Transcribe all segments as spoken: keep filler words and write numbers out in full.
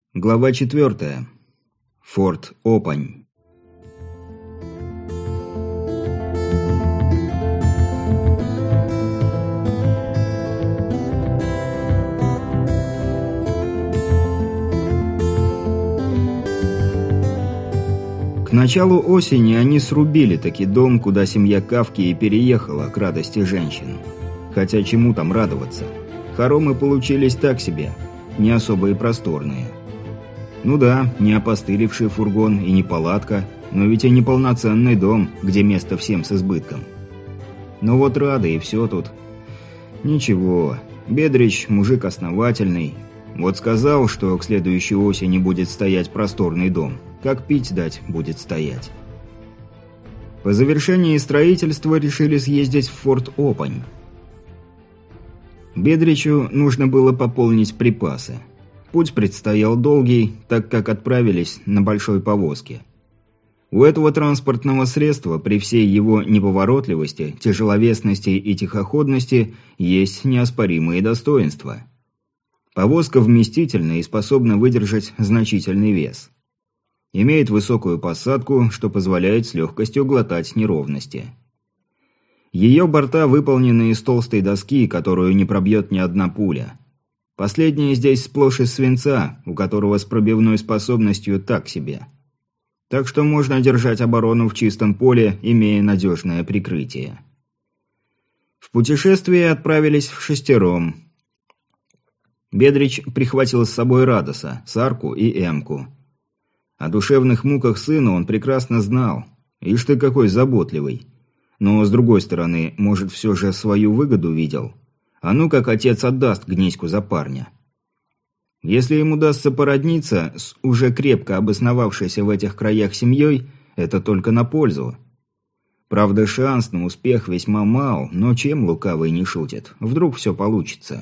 Глава четвертая. Форт Опань. К началу осени они срубили таки дом, куда семья Кавки и переехала, к радости женщин. Хотя чему там радоваться? Хоромы получились так себе, не особо и просторные. Ну да, не опостылевший фургон и не палатка, но ведь и не полноценный дом, где место всем с избытком. Но вот рады и все тут. Ничего, Бедрич мужик основательный. Вот сказал, что к следующей осени будет стоять просторный дом, как пить дать будет стоять. По завершении строительства решили съездить в форт Опань. Бедричу нужно было пополнить припасы. Путь предстоял долгий, так как отправились на большой повозке. У этого транспортного средства, при всей его неповоротливости, тяжеловесности и тихоходности, есть неоспоримые достоинства. Повозка вместительна и способна выдержать значительный вес. Имеет высокую посадку, что позволяет с легкостью глотать неровности. Ее борта выполнены из толстой доски, которую не пробьет ни одна пуля. Последняя здесь сплошь из свинца, у которого с пробивной способностью так себе. Так что можно держать оборону в чистом поле, имея надежное прикрытие. В путешествие отправились вшестером. Бедрич прихватил с собой Радоса, Сарку и Эмку. О душевных муках сына он прекрасно знал. Ишь ты какой заботливый. Но, с другой стороны, может, все же свою выгоду видел. А ну как отец отдаст Гнеську за парня. Если им удастся породниться с уже крепко обосновавшейся в этих краях семьей, это только на пользу. Правда, шанс на успех весьма мал, но чем лукавый не шутит, вдруг все получится.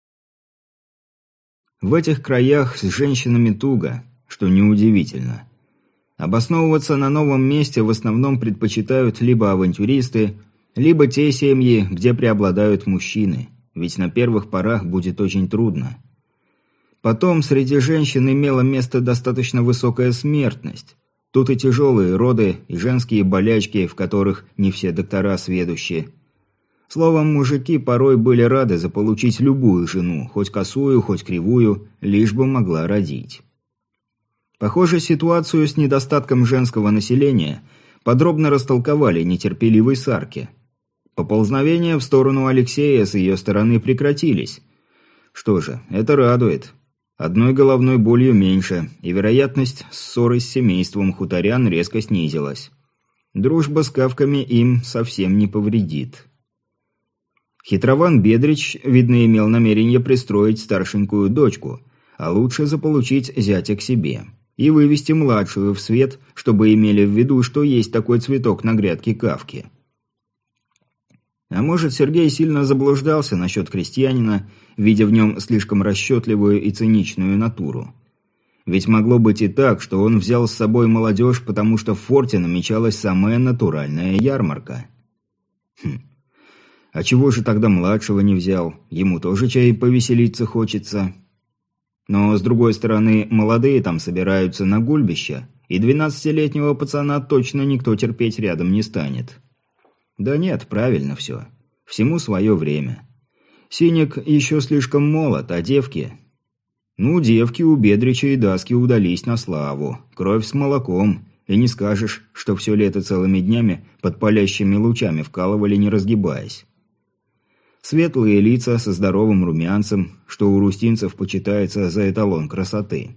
В этих краях с женщинами туго, что неудивительно. Обосновываться на новом месте в основном предпочитают либо авантюристы, либо те семьи, где преобладают мужчины, ведь на первых порах будет очень трудно. Потом среди женщин имела место достаточно высокая смертность. Тут и тяжелые роды, и женские болячки, в которых не все доктора сведущи. Словом, мужики порой были рады заполучить любую жену, хоть косую, хоть кривую, лишь бы могла родить. Похоже, ситуацию с недостатком женского населения подробно растолковали нетерпеливой Сарке. Поползновения в сторону Алексея с ее стороны прекратились. Что же, это радует. Одной головной болью меньше, и вероятность ссоры с семейством хуторян резко снизилась. Дружба с кавками им совсем не повредит. Хитрован Бедрич, видно, имел намерение пристроить старшенькую дочку, а лучше заполучить зятя к себе. И вывести младшую в свет, чтобы имели в виду, что есть такой цветок на грядке кавки. А может, Сергей сильно заблуждался насчет крестьянина, видя в нем слишком расчетливую и циничную натуру. Ведь могло быть и так, что он взял с собой молодежь, потому что в форте намечалась самая натуральная ярмарка. Хм. А чего же тогда младшего не взял? Ему тоже чай повеселиться хочется. Но, с другой стороны, молодые там собираются на гульбище, и двенадцатилетнего пацана точно никто терпеть рядом не станет. Да нет, правильно все. Всему свое время. Синик еще слишком молод, а девки... Ну, девки у Бедрича и Даски удались на славу. Кровь с молоком, и не скажешь, что все лето целыми днями под палящими лучами вкалывали, не разгибаясь. Светлые лица со здоровым румянцем, что у рустинцев почитается за эталон красоты.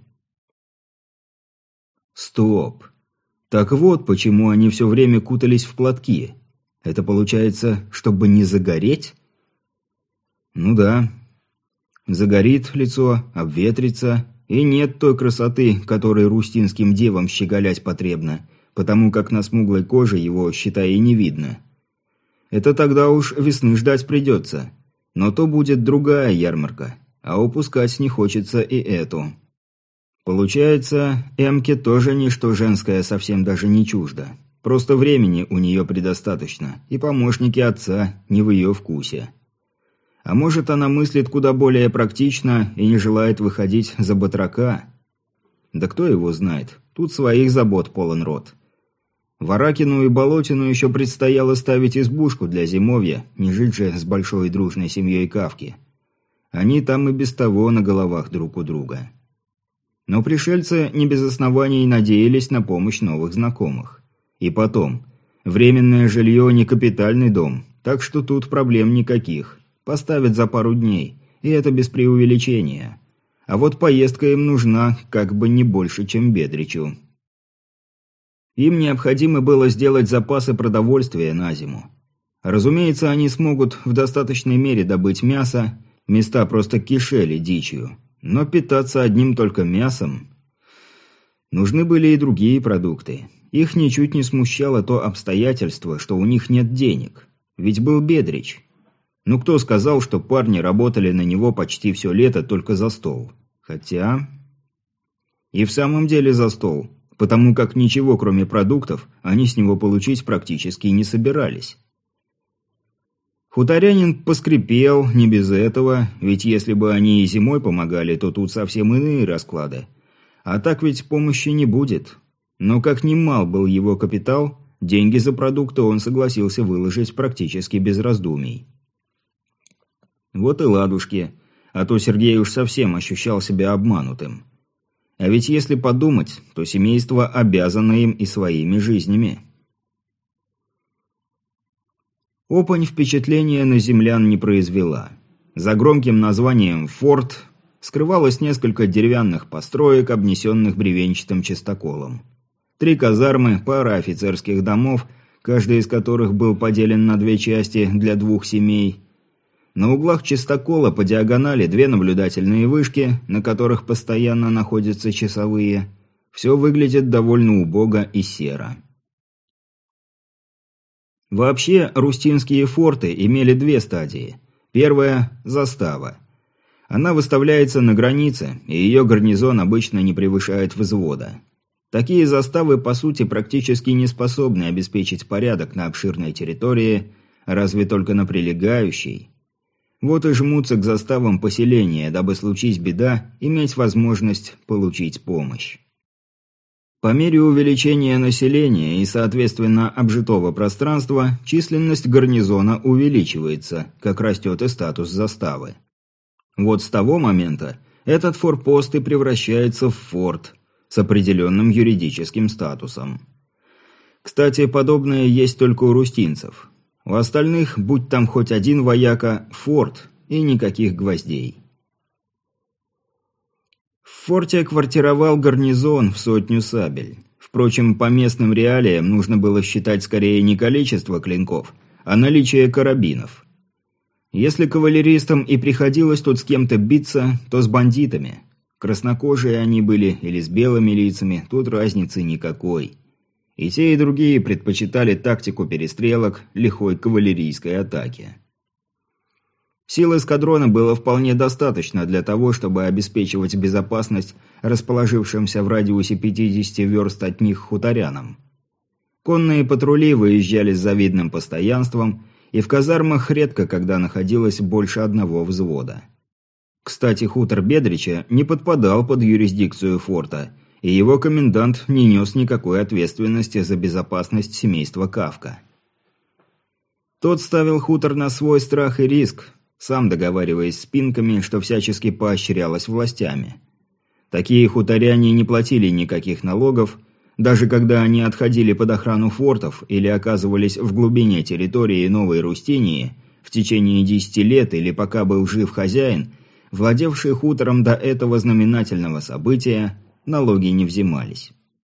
Стоп! Так вот, почему они все время кутались в платки. Это получается, чтобы не загореть? Ну да. Загорит лицо, обветрится, и нет той красоты, которой рустинским девам щеголять потребно, потому как на смуглой коже его, считай, и не видно. Это тогда уж весны ждать придется. Но то будет другая ярмарка, а упускать не хочется и эту. Получается, Эмке тоже ничто женское совсем даже не чуждо. Просто времени у нее предостаточно, и помощники отца не в ее вкусе. А может, она мыслит куда более практично и не желает выходить за батрака? Да кто его знает, тут своих забот полон рот. Варакину и Болотину еще предстояло ставить избушку для зимовья, не жить же с большой дружной семьей Кавки. Они там и без того на головах друг у друга. Но пришельцы не без оснований надеялись на помощь новых знакомых. И потом, временное жилье не капитальный дом, так что тут проблем никаких. Поставят за пару дней, и это без преувеличения. А вот поездка им нужна как бы не больше, чем Бедричу. Им необходимо было сделать запасы продовольствия на зиму. Разумеется, они смогут в достаточной мере добыть мясо, места просто кишели дичью. Но питаться одним только мясом... Нужны были и другие продукты. Их ничуть не смущало то обстоятельство, что у них нет денег. Ведь был Бедрич. Ну кто сказал, что парни работали на него почти все лето только за стол? Хотя... И в самом деле за стол, потому как ничего кроме продуктов они с него получить практически не собирались. Хуторянин поскрипел, не без этого, ведь если бы они и зимой помогали, то тут совсем иные расклады. А так ведь помощи не будет. Но как ни мал был его капитал, деньги за продукты он согласился выложить практически без раздумий. Вот и ладушки, а то Сергей уж совсем ощущал себя обманутым. А ведь если подумать, то семейство обязано им и своими жизнями. Опань впечатления на землян не произвела. За громким названием «Форт» скрывалось несколько деревянных построек, обнесенных бревенчатым частоколом. Три казармы, пара офицерских домов, каждый из которых был поделен на две части для двух семей. На углах частокола по диагонали две наблюдательные вышки, на которых постоянно находятся часовые. Все выглядит довольно убого и серо. Вообще, рустинские форты имели две стадии. Первая – застава. Она выставляется на границе, и ее гарнизон обычно не превышает взвода. Такие заставы, по сути, практически не способны обеспечить порядок на обширной территории, разве только на прилегающей. Вот и жмутся к заставам поселения, дабы, случись беда, иметь возможность получить помощь. По мере увеличения населения и, соответственно, обжитого пространства, численность гарнизона увеличивается, как растет и статус заставы. Вот с того момента этот форпост и превращается в форт с определенным юридическим статусом. Кстати, подобное есть только у рустинцев. У остальных, будь там хоть один вояка, форт и никаких гвоздей. В форте квартировал гарнизон в сотню сабель. Впрочем, по местным реалиям нужно было считать скорее не количество клинков, а наличие карабинов. Если кавалеристам и приходилось тут с кем-то биться, то с бандитами. Краснокожие они были или с белыми лицами, тут разницы никакой. И те, и другие предпочитали тактику перестрелок, лихой кавалерийской атаки. Сил эскадрона было вполне достаточно для того, чтобы обеспечивать безопасность расположившимся в радиусе пятидесяти верст от них хуторянам. Конные патрули выезжали с завидным постоянством, и в казармах редко когда находилось больше одного взвода. Кстати, хутор Бедрича не подпадал под юрисдикцию форта, и его комендант не нес никакой ответственности за безопасность семейства Кавка. Тот ставил хутор на свой страх и риск, сам договариваясь с пинками, что всячески поощрялось властями. Такие хуторяне не платили никаких налогов, даже когда они отходили под охрану фортов или оказывались в глубине территории Новой Рустинии в течение десяти лет или пока был жив хозяин, владевший хутором до этого знаменательного события, налоги не взимались.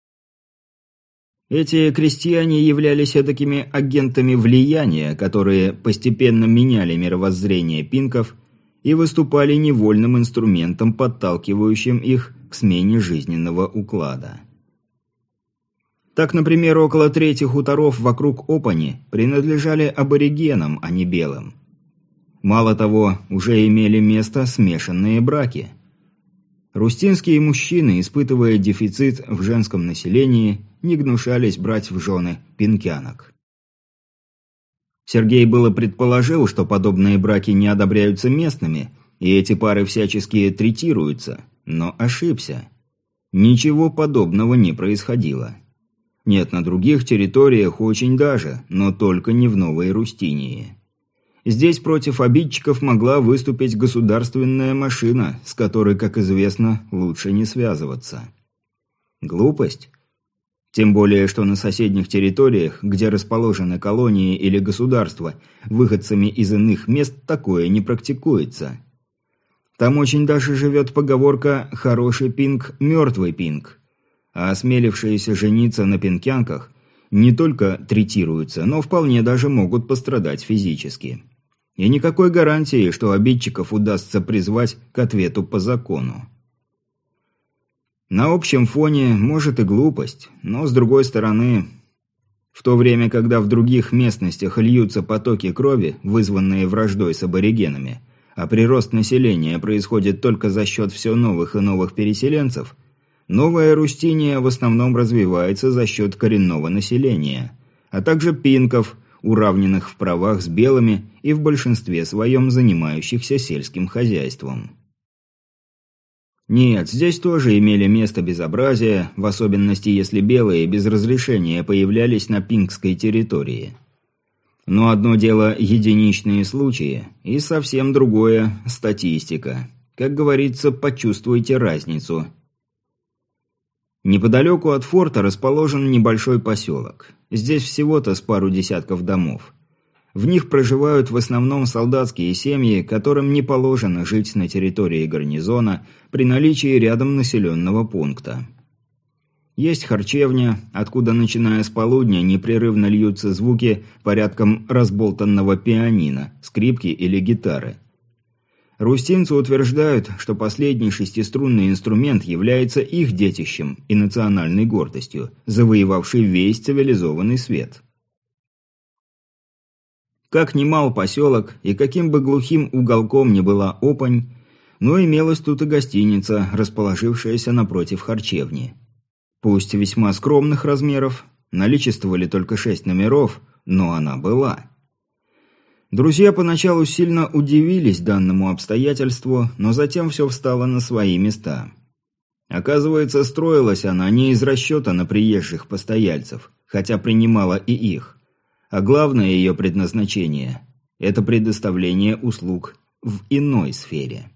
Эти крестьяне являлись эдакими агентами влияния, которые постепенно меняли мировоззрение пинков и выступали невольным инструментом, подталкивающим их к смене жизненного уклада. Так, например, около трети хуторов вокруг Опани принадлежали аборигенам, а не белым. Мало того, уже имели место смешанные браки. Рустинские мужчины, испытывая дефицит в женском населении, не гнушались брать в жены пинкянок. Сергей было предположил, что подобные браки не одобряются местными, и эти пары всячески третируются, но ошибся. Ничего подобного не происходило. Нет, на других территориях очень даже, но только не в Новой Рустинии. Здесь против обидчиков могла выступить государственная машина, с которой, как известно, лучше не связываться. Глупость? Тем более, что на соседних территориях, где расположены колонии или государства, выходцами из иных мест такое не практикуется. Там очень даже живет поговорка «хороший пинг – мертвый пинг», а осмелившиеся жениться на пинкянках не только третируются, но вполне даже могут пострадать физически. И никакой гарантии, что обидчиков удастся призвать к ответу по закону. На общем фоне, может, и глупость, но, с другой стороны, в то время, когда в других местностях льются потоки крови, вызванные враждой с аборигенами, а прирост населения происходит только за счет все новых и новых переселенцев, Новая Рустиния в основном развивается за счет коренного населения, а также пинков, уравненных в правах с белыми и в большинстве своем занимающихся сельским хозяйством. Нет, здесь тоже имели место безобразия, в особенности если белые без разрешения появлялись на пинкской территории. Но одно дело единичные случаи, и совсем другое – статистика. Как говорится, почувствуйте разницу. Неподалеку от форта расположен небольшой поселок. Здесь всего-то с пару десятков домов. В них проживают в основном солдатские семьи, которым не положено жить на территории гарнизона при наличии рядом населенного пункта. Есть харчевня, откуда, начиная с полудня, непрерывно льются звуки порядком разболтанного пианино, скрипки или гитары. Рустинцы утверждают, что последний шестиструнный инструмент является их детищем и национальной гордостью, завоевавший весь цивилизованный свет. Как ни мал поселок, и каким бы глухим уголком ни была Опань, но имелась тут и гостиница, расположившаяся напротив харчевни. Пусть весьма скромных размеров, наличествовали только шесть номеров, но она была. Друзья поначалу сильно удивились данному обстоятельству, но затем все встало на свои места. Оказывается, строилась она не из расчета на приезжих постояльцев, хотя принимала и их. А главное ее предназначение – это предоставление услуг в иной сфере.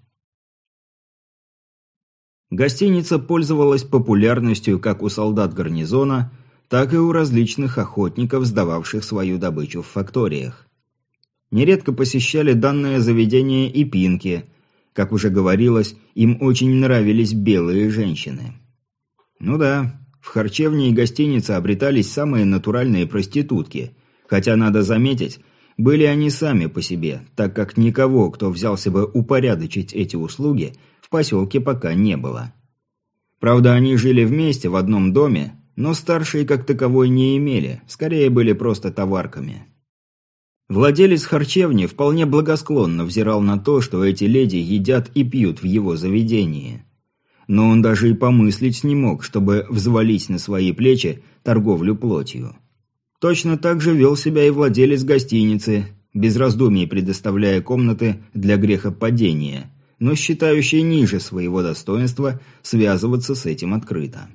Гостиница пользовалась популярностью как у солдат гарнизона, так и у различных охотников, сдававших свою добычу в факториях. Нередко посещали данное заведение и пинки. Как уже говорилось, им очень нравились белые женщины. Ну да, в харчевне и гостинице обретались самые натуральные проститутки, хотя, надо заметить, были они сами по себе, так как никого, кто взялся бы упорядочить эти услуги, в поселке пока не было. Правда, они жили вместе в одном доме, но старшие как таковой не имели, скорее были просто товарками. Владелец харчевни вполне благосклонно взирал на то, что эти леди едят и пьют в его заведении. Но он даже и помыслить не мог, чтобы взвалить на свои плечи торговлю плотью. Точно так же вел себя и владелец гостиницы, без раздумий предоставляя комнаты для грехопадения, но считающий ниже своего достоинства связываться с этим открыто.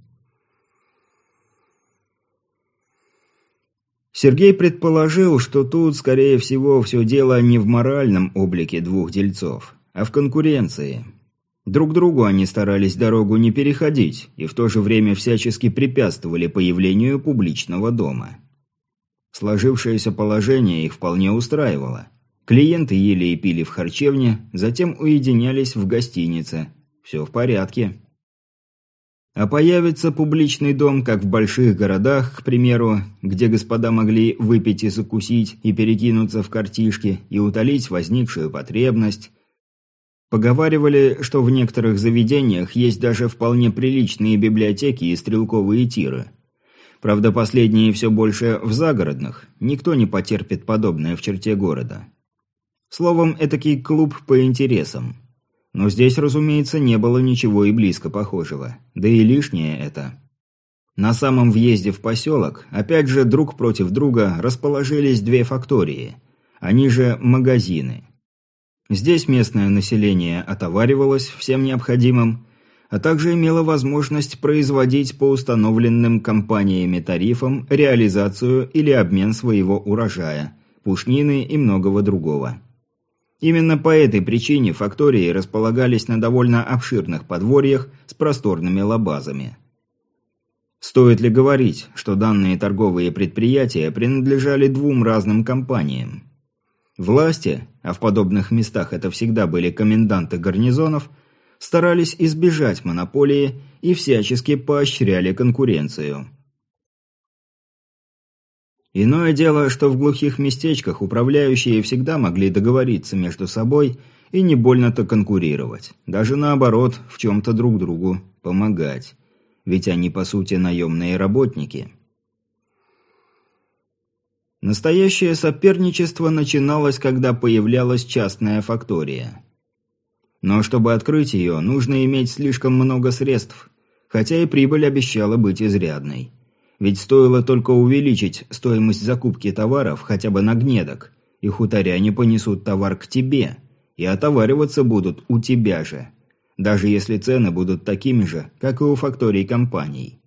Сергей предположил, что тут, скорее всего, все дело не в моральном облике двух дельцов, а в конкуренции. Друг другу они старались дорогу не переходить и в то же время всячески препятствовали появлению публичного дома. Сложившееся положение их вполне устраивало. Клиенты ели и пили в харчевне, затем уединялись в гостинице. Все в порядке. А появится публичный дом, как в больших городах, к примеру, где господа могли выпить и закусить, и перекинуться в картишки, и утолить возникшую потребность. Поговаривали, что в некоторых заведениях есть даже вполне приличные библиотеки и стрелковые тиры. Правда, последние все больше в загородных, никто не потерпит подобное в черте города. Словом, этакий клуб по интересам. Но здесь, разумеется, не было ничего и близко похожего. Да и лишнее это. На самом въезде в поселок, опять же, друг против друга, расположились две фактории. Они же магазины. Здесь местное население отоваривалось всем необходимым. а также имела возможность производить по установленным компаниями тарифам реализацию или обмен своего урожая, пушнины и многого другого. Именно по этой причине фактории располагались на довольно обширных подворьях с просторными лабазами. Стоит ли говорить, что данные торговые предприятия принадлежали двум разным компаниям? Власти, а в подобных местах это всегда были коменданты гарнизонов, старались избежать монополии и всячески поощряли конкуренцию. Иное дело, что в глухих местечках управляющие всегда могли договориться между собой и не больно-то конкурировать, даже наоборот, в чем-то друг другу помогать. Ведь они, по сути, наемные работники. Настоящее соперничество начиналось, когда появлялась частная фактория. Но чтобы открыть ее, нужно иметь слишком много средств, хотя и прибыль обещала быть изрядной. Ведь стоило только увеличить стоимость закупки товаров хотя бы на гнедок, и хуторяне понесут товар к тебе, и отовариваться будут у тебя же, даже если цены будут такими же, как и у факторий компаний.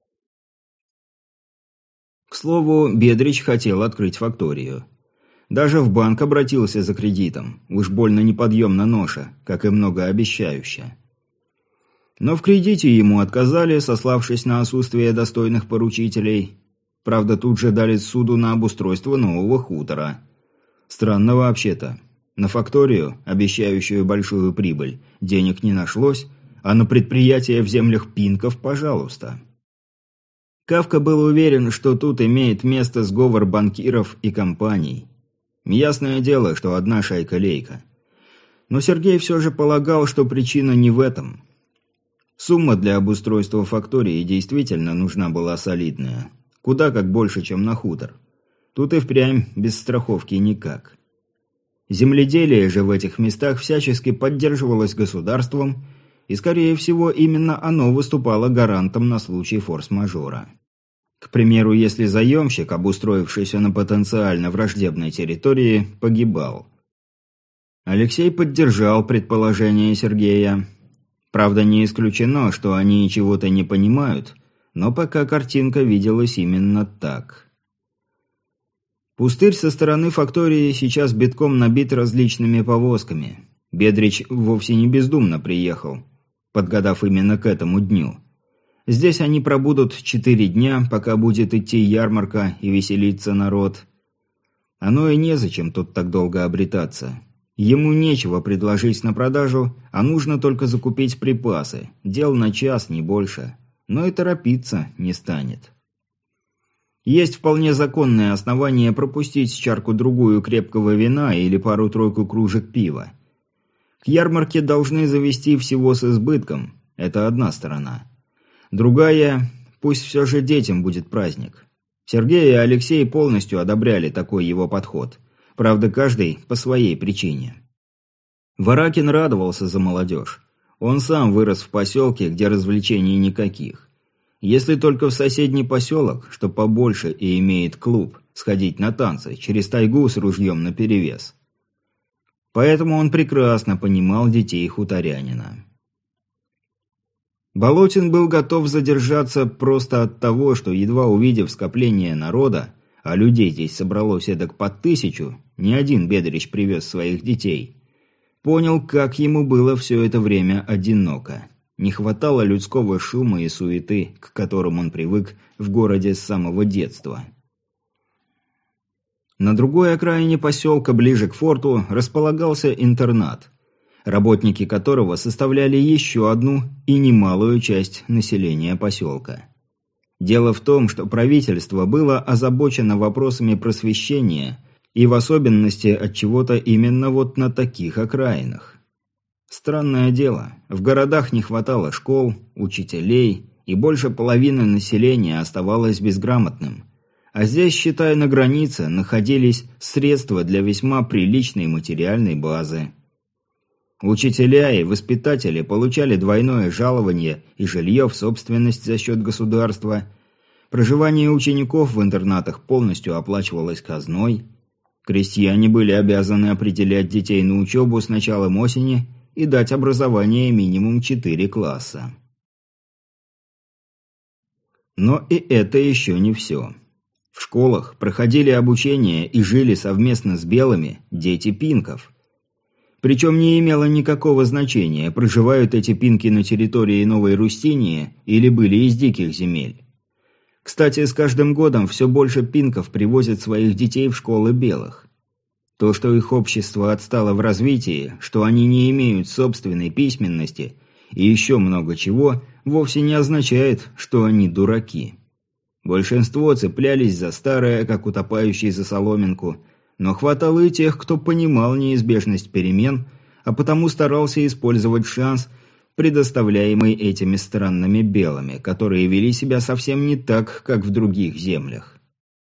К слову, Бедрич хотел открыть факторию. Даже в банк обратился за кредитом, уж больно неподъемна ноша, как и многообещающе. Но в кредите ему отказали, сославшись на отсутствие достойных поручителей. Правда, тут же дали суду на обустройство нового хутора. Странно вообще-то. На факторию, обещающую большую прибыль, денег не нашлось, а на предприятие в землях Пинков – пожалуйста. Кавка был уверен, что тут имеет место сговор банкиров и компаний. Ясное дело, что одна шайка-лейка. Но Сергей все же полагал, что причина не в этом. Сумма для обустройства фактории действительно нужна была солидная. Куда как больше, чем на хутор. Тут и впрямь без страховки никак. Земледелие же в этих местах всячески поддерживалось государством, и, скорее всего, именно оно выступало гарантом на случай форс-мажора. К примеру, если заемщик, обустроившийся на потенциально враждебной территории, погибал. Алексей поддержал предположение Сергея. Правда, не исключено, что они чего-то не понимают, но пока картинка виделась именно так. Пустырь со стороны фактории сейчас битком набит различными повозками. Бедрич вовсе не бездумно приехал, подгадав именно к этому дню. Здесь они пробудут четыре дня, пока будет идти ярмарка и веселиться народ. Оно и незачем тут так долго обретаться. Ему нечего предложить на продажу, а нужно только закупить припасы. Дел на час, не больше. Но и торопиться не станет. Есть вполне законное основание пропустить чарку-другую крепкого вина или пару-тройку кружек пива. К ярмарке должны завести всего с избытком. Это одна сторона. Другая, пусть все же детям будет праздник. Сергей и Алексей полностью одобряли такой его подход. Правда, каждый по своей причине. Варакин радовался за молодежь. Он сам вырос в поселке, где развлечений никаких. Если только в соседний поселок, что побольше и имеет клуб, сходить на танцы через тайгу с ружьем наперевес. Поэтому он прекрасно понимал детей хуторянина. Болотин был готов задержаться просто от того, что, едва увидев скопление народа, а людей здесь собралось эдак под тысячу, ни один Бедрич привез своих детей, понял, как ему было все это время одиноко. Не хватало людского шума и суеты, к которым он привык в городе с самого детства. На другой окраине поселка, ближе к форту, располагался интернат, работники которого составляли еще одну и немалую часть населения поселка. Дело в том, что правительство было озабочено вопросами просвещения и в особенности от чего-то именно вот на таких окраинах. Странное дело, в городах не хватало школ, учителей, и больше половины населения оставалось безграмотным. А здесь, считай, на границе находились средства для весьма приличной материальной базы. Учителя и воспитатели получали двойное жалование и жилье в собственность за счет государства. Проживание учеников в интернатах полностью оплачивалось казной. Крестьяне были обязаны определять детей на учебу с началом осени и дать образование минимум четыре класса. Но и это еще не все. В школах проходили обучение и жили совместно с белыми дети пинков. Причем не имело никакого значения, проживают эти пинки на территории Новой Рустинии или были из диких земель. Кстати, с каждым годом все больше пинков привозят своих детей в школы белых. То, что их общество отстало в развитии, что они не имеют собственной письменности и еще много чего, вовсе не означает, что они дураки. Большинство цеплялись за старое, как утопающий за соломинку, но хватало и тех, кто понимал неизбежность перемен, а потому старался использовать шанс, предоставляемый этими странными белыми, которые вели себя совсем не так, как в других землях.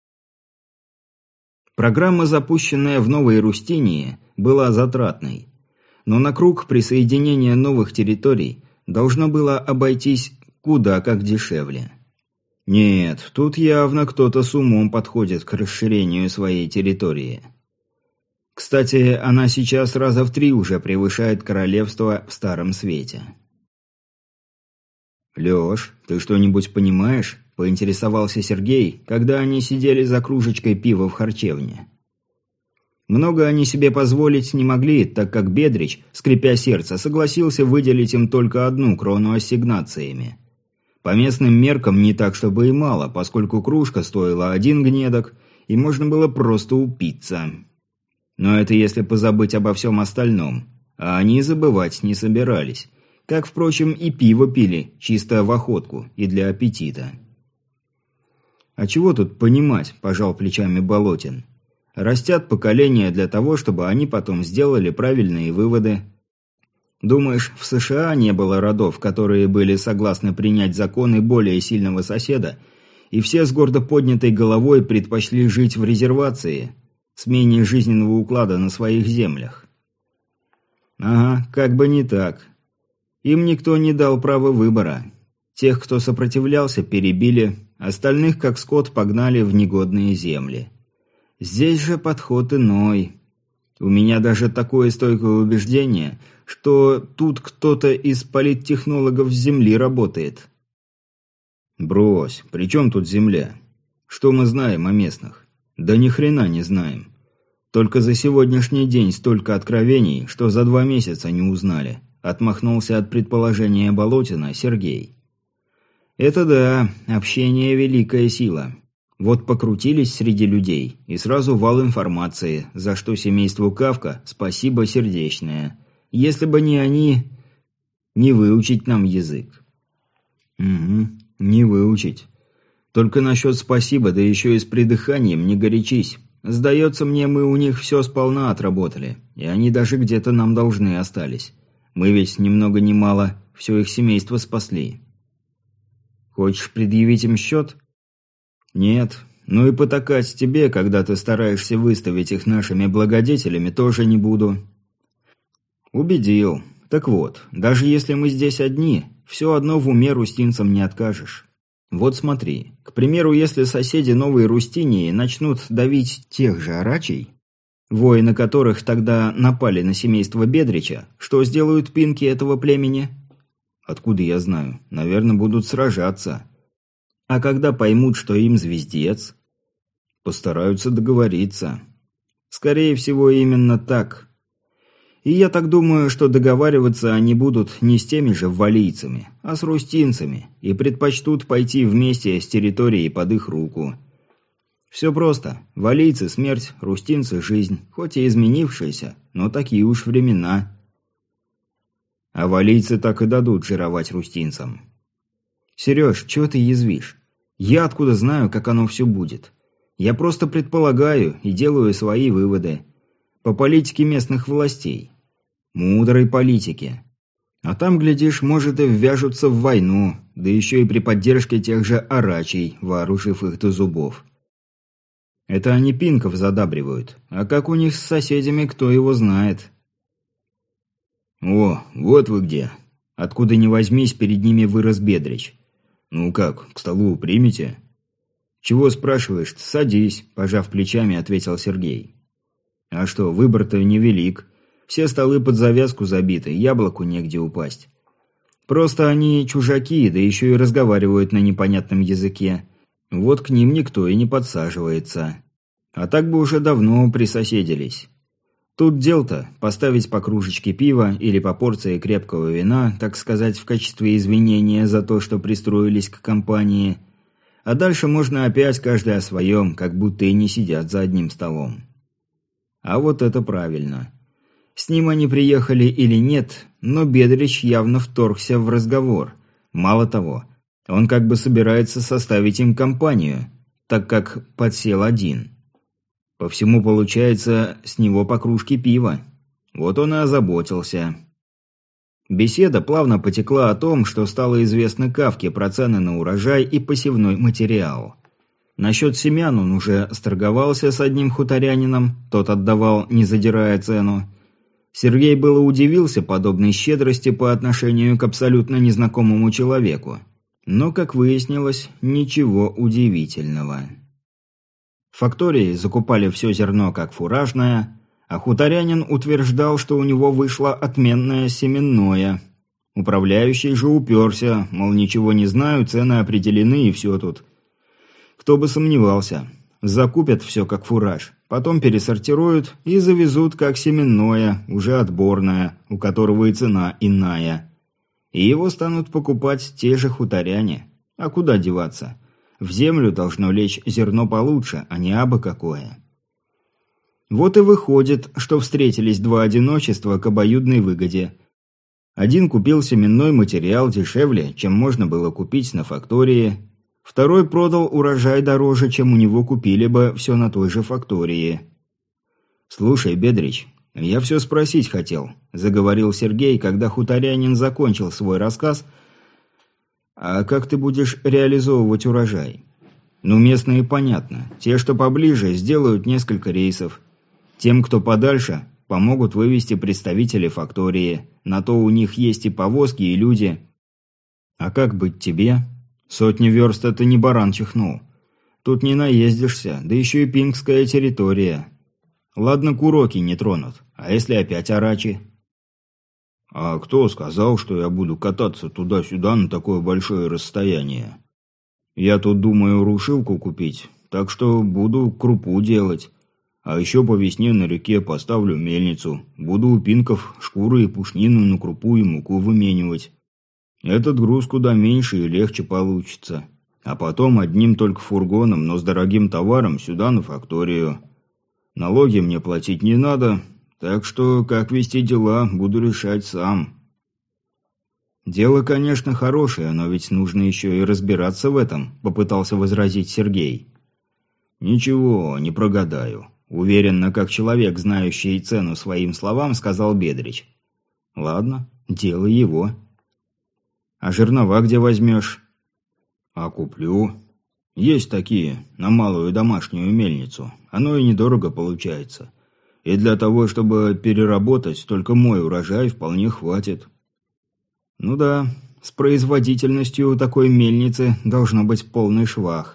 Программа, запущенная в Новой Рустинии, была затратной, но на круг присоединения новых территорий должно было обойтись куда как дешевле. Нет, тут явно кто-то с умом подходит к расширению своей территории. Кстати, она сейчас раза в три уже превышает королевство в Старом Свете. «Лёш, ты что-нибудь понимаешь?» – поинтересовался Сергей, когда они сидели за кружечкой пива в харчевне. Много они себе позволить не могли, так как Бедрич, скрипя сердце, согласился выделить им только одну крону ассигнациями. По местным меркам не так, чтобы и мало, поскольку кружка стоила один гнедок, и можно было просто упиться. Но это если позабыть обо всем остальном, а они забывать не собирались. Как, впрочем, и пиво пили, чисто в охотку и для аппетита. «А чего тут понимать?» – пожал плечами Болотин. «Растят поколения для того, чтобы они потом сделали правильные выводы. Думаешь, в США не было родов, которые были согласны принять законы более сильного соседа, и все с гордо поднятой головой предпочли жить в резервации, смене жизненного уклада на своих землях?» «Ага, как бы не так. Им никто не дал права выбора. Тех, кто сопротивлялся, перебили, остальных, как скот, погнали в негодные земли. Здесь же подход иной. У меня даже такое стойкое убеждение, что тут кто-то из политтехнологов с земли работает». «Брось, при чем тут земля? Что мы знаем о местных? Да ни хрена не знаем. Только за сегодняшний день столько откровений, что за два месяца не узнали», — отмахнулся от предположения Болотина Сергей. «Это да, общение — великая сила. Вот покрутились среди людей, и сразу вал информации, за что семейству Кавка спасибо сердечное. Если бы не они, не выучить нам язык». «Угу, не выучить. Только насчет спасибо, да еще и с придыханием, не горячись. Сдается мне, мы у них все сполна отработали, и они даже где-то нам должны остались. Мы ведь ни много ни мало все их семейство спасли». «Хочешь предъявить им счет?» «Нет. Ну и потакать тебе, когда ты стараешься выставить их нашими благодетелями, тоже не буду». «Убедил. Так вот, даже если мы здесь одни, все одно в уме рустинцам не откажешь. Вот смотри, к примеру, если соседи Новой Рустинии начнут давить тех же арачей, воины которых тогда напали на семейство Бедрича, что сделают пинки этого племени?» «Откуда я знаю? Наверное, будут сражаться». «А когда поймут, что им звездец?» «Постараются договориться». «Скорее всего, именно так. И я так думаю, что договариваться они будут не с теми же валийцами, а с рустинцами, и предпочтут пойти вместе с территорией под их руку. Все просто. Валийцы – смерть, рустинцы – жизнь, хоть и изменившаяся, но такие уж времена». «А валийцы так и дадут жировать рустинцам». «Сереж, чего ты язвишь? Я откуда знаю, как оно все будет? Я просто предполагаю и делаю свои выводы. По политике местных властей. Мудрой политике. А там, глядишь, может и ввяжутся в войну, да еще и при поддержке тех же арачей, вооружив их до зубов. Это они пинков задабривают, а как у них с соседями, кто его знает». «О, вот вы где!» Откуда ни возьмись, перед ними вырос Бедрич. «Ну как, к столу примете?» «Чего спрашиваешь? Садись», – пожав плечами, ответил Сергей. «А что, выбор-то невелик. Все столы под завязку забиты, яблоку негде упасть. Просто они чужаки, да еще и разговаривают на непонятном языке. Вот к ним никто и не подсаживается. А так бы уже давно присоседились. Тут дел-то поставить по кружечке пива или по порции крепкого вина, так сказать, в качестве извинения за то, что пристроились к компании. А дальше можно опять каждый о своем, как будто и не сидят за одним столом. А вот это правильно. С ним они приехали или нет, но Бедрич явно вторгся в разговор. Мало того, он как бы собирается составить им компанию, так как подсел один. По всему получается, с него по кружке пива. Вот он и озаботился. Беседа плавно потекла о том, что стало известно Кавке про цены на урожай и посевной материал. Насчет семян он уже сторговался с одним хуторянином, тот отдавал, не задирая цену. Сергей было удивился подобной щедрости по отношению к абсолютно незнакомому человеку. Но, как выяснилось, ничего удивительного. В фактории закупали все зерно как фуражное, а хуторянин утверждал, что у него вышло отменное семенное. Управляющий же уперся, мол, ничего не знаю, цены определены и все тут. Кто бы сомневался. Закупят все как фураж, потом пересортируют и завезут как семенное, уже отборное, у которого и цена иная. И его станут покупать те же хуторяне. А куда деваться? В землю должно лечь зерно получше, а не абы какое. Вот и выходит, что встретились два одиночества к обоюдной выгоде. Один купил семенной материал дешевле, чем можно было купить на фактории. Второй продал урожай дороже, чем у него купили бы все на той же фактории. «Слушай, Бедрич, я все спросить хотел», – заговорил Сергей, когда хуторянин закончил свой рассказ. «А как ты будешь реализовывать урожай?» «Ну, местные понятно. Те, что поближе, сделают несколько рейсов. Тем, кто подальше, помогут вывести представители фактории. На то у них есть и повозки, и люди. А как быть тебе? Сотни верст – это не баран чихнул. Тут не наездишься, да еще и пингская территория. Ладно, куроки не тронут. А если опять арачи?» «А кто сказал, что я буду кататься туда-сюда на такое большое расстояние? Я тут думаю рушилку купить, так что буду крупу делать. А еще по весне на реке поставлю мельницу. Буду у пинков шкуры и пушнину на крупу и муку выменивать. Этот груз куда меньше и легче получится. А потом одним только фургоном, но с дорогим товаром сюда на факторию. Налоги мне платить не надо». Так что, как вести дела, буду решать сам. «Дело, конечно, хорошее, но ведь нужно еще и разбираться в этом», – попытался возразить Сергей. «Ничего, не прогадаю», – уверенно, как человек, знающий цену своим словам, сказал Бедрич. «Ладно, дело его». «А жернова где возьмешь?» «А куплю. Есть такие, на малую домашнюю мельницу. Оно и недорого получается. И для того, чтобы переработать, только мой урожай вполне хватит». «Ну да, с производительностью у такой мельницы должно быть полный швах.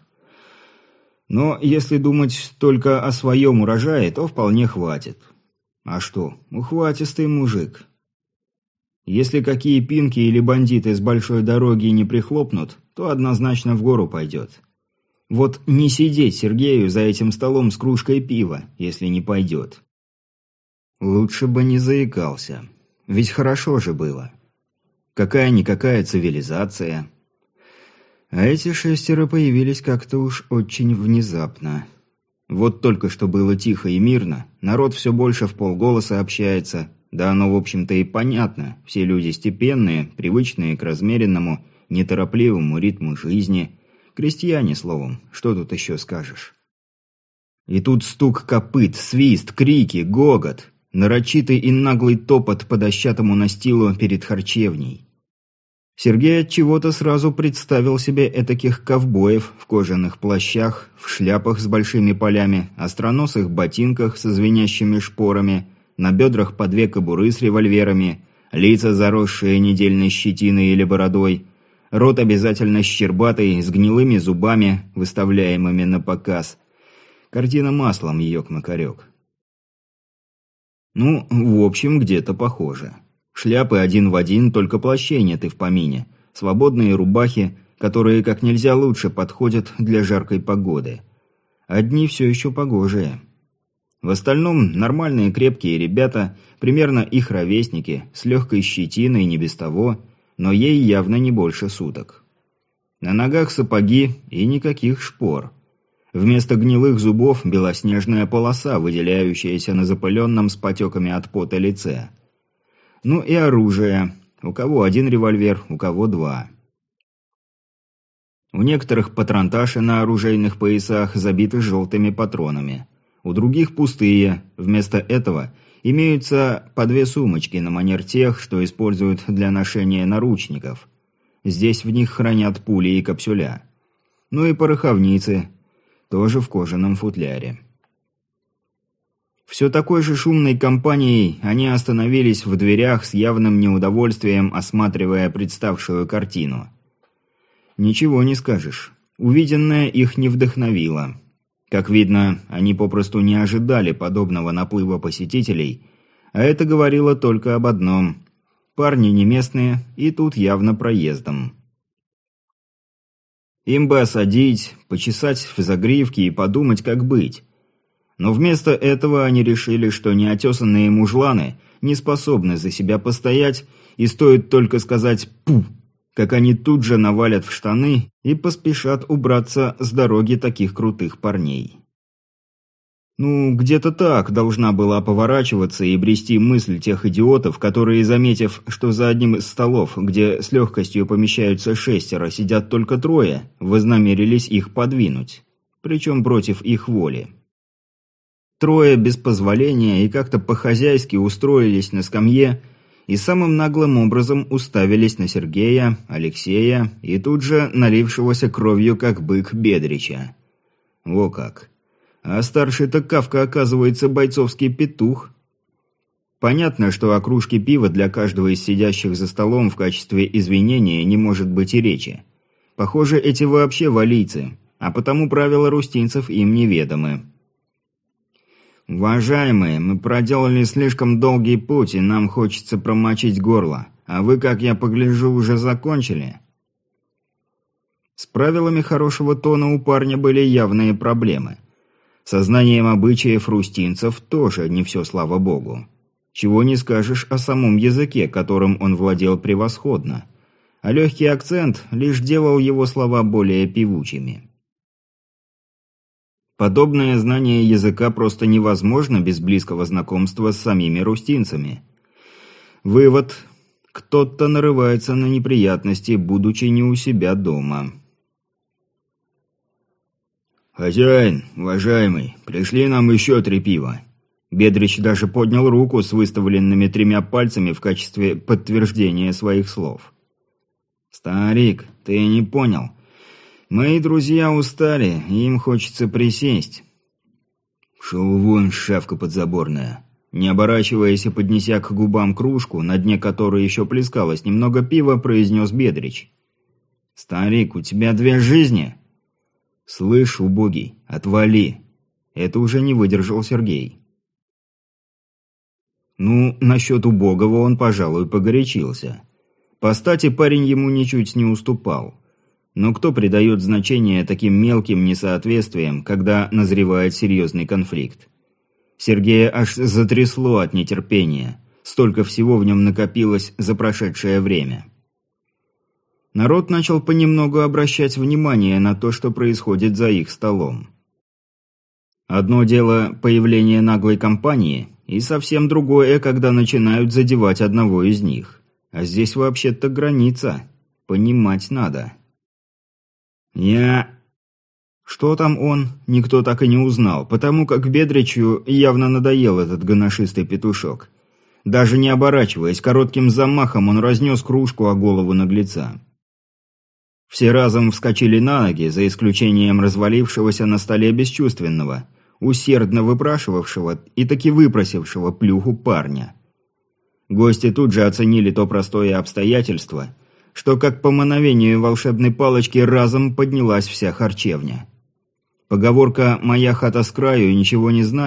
Но если думать только о своем урожае, то вполне хватит. А что, ухватистый мужик. Если какие пинки или бандиты с большой дороги не прихлопнут, то однозначно в гору пойдет. Вот не сидеть Сергею за этим столом с кружкой пива, если не пойдет». Лучше бы не заикался. Ведь хорошо же было. Какая-никакая цивилизация. А эти шестеро появились как-то уж очень внезапно. Вот только что было тихо и мирно, народ все больше вполголоса общается, да оно, в общем-то, и понятно. Все люди степенные, привычные к размеренному, неторопливому ритму жизни. Крестьяне, словом, что тут еще скажешь. И тут стук копыт, свист, крики, гогот. Нарочитый и наглый топот по дощатому настилу перед харчевней. Сергей отчего-то сразу представил себе этаких ковбоев в кожаных плащах, в шляпах с большими полями, остроносых ботинках со звенящими шпорами, на бедрах по две кобуры с револьверами, лица заросшие недельной щетиной или бородой, рот обязательно щербатый, с гнилыми зубами, выставляемыми на показ. Картина маслом, еёк-макарёк. Ну, в общем, где-то похоже. Шляпы один в один, только плащей нет и в помине. Свободные рубахи, которые как нельзя лучше подходят для жаркой погоды. Одни все еще погожие. В остальном нормальные крепкие ребята, примерно их ровесники, с легкой щетиной не без того, но ей явно не больше суток. На ногах сапоги и никаких шпор. Вместо гнилых зубов белоснежная полоса, выделяющаяся на запыленном с потеками от пота лице. Ну и оружие. У кого один револьвер, у кого два. У некоторых патронташи на оружейных поясах забиты желтыми патронами. У других пустые. Вместо этого имеются по две сумочки на манер тех, что используют для ношения наручников. Здесь в них хранят пули и капсюля. Ну и пороховницы, тоже в кожаном футляре. Все такой же шумной компанией они остановились в дверях с явным неудовольствием, осматривая представшую картину. Ничего не скажешь. Увиденное их не вдохновило. Как видно, они попросту не ожидали подобного наплыва посетителей, а это говорило только об одном. Парни не местные, и тут явно проездом. Им бы осадить, почесать в загривке и подумать, как быть. Но вместо этого они решили, что неотесанные мужланы не способны за себя постоять, и стоит только сказать «пу», как они тут же навалят в штаны и поспешат убраться с дороги таких крутых парней. Ну, где-то так должна была поворачиваться и брести мысль тех идиотов, которые, заметив, что за одним из столов, где с легкостью помещаются шестеро, сидят только трое, вознамерились их подвинуть. Причем против их воли. Трое без позволения и как-то по-хозяйски устроились на скамье и самым наглым образом уставились на Сергея, Алексея и тут же налившегося кровью как бык Бедрича. Во как! А старший-то Кавка, оказывается, бойцовский петух. Понятно, что о кружке пива для каждого из сидящих за столом в качестве извинения не может быть и речи. Похоже, эти вообще валийцы, а потому правила рустинцев им неведомы. «Уважаемые, мы проделали слишком долгий путь, и нам хочется промочить горло. А вы, как я погляжу, уже закончили?» С правилами хорошего тона у парня были явные проблемы. Со знанием обычаев рустинцев тоже не все, слава богу. Чего не скажешь о самом языке, которым он владел превосходно. А легкий акцент лишь делал его слова более певучими. Подобное знание языка просто невозможно без близкого знакомства с самими рустинцами. Вывод: кто-то нарывается на неприятности, будучи не у себя дома. «Хозяин, уважаемый, пришли нам еще три пива». Бедрич даже поднял руку с выставленными тремя пальцами в качестве подтверждения своих слов. «Старик, ты не понял. Мои друзья устали, и им хочется присесть». «Шел вон, шавка подзаборная». Не оборачиваясь и поднеся к губам кружку, на дне которой еще плескалось немного пива, произнес Бедрич. «Старик, у тебя две жизни?» «Слышь, убогий, отвали!» Это уже не выдержал Сергей. Ну, насчет убогого он, пожалуй, погорячился. По стати парень ему ничуть не уступал. Но кто придает значение таким мелким несоответствиям, когда назревает серьезный конфликт? Сергея аж затрясло от нетерпения. Столько всего в нем накопилось за прошедшее время. Народ начал понемногу обращать внимание на то, что происходит за их столом. Одно дело появление наглой компании, и совсем другое, когда начинают задевать одного из них. А здесь вообще-то граница. Понимать надо. Я... Что там он, никто так и не узнал, потому как Бедричу явно надоел этот гоношистый петушок. Даже не оборачиваясь, коротким замахом он разнес кружку о голову наглеца. Все разом вскочили на ноги, за исключением развалившегося на столе бесчувственного, усердно выпрашивавшего и таки выпросившего плюху парня. Гости тут же оценили то простое обстоятельство, что как по мановению волшебной палочки разом поднялась вся харчевня. Поговорка «моя хата с краю, ничего не знаю»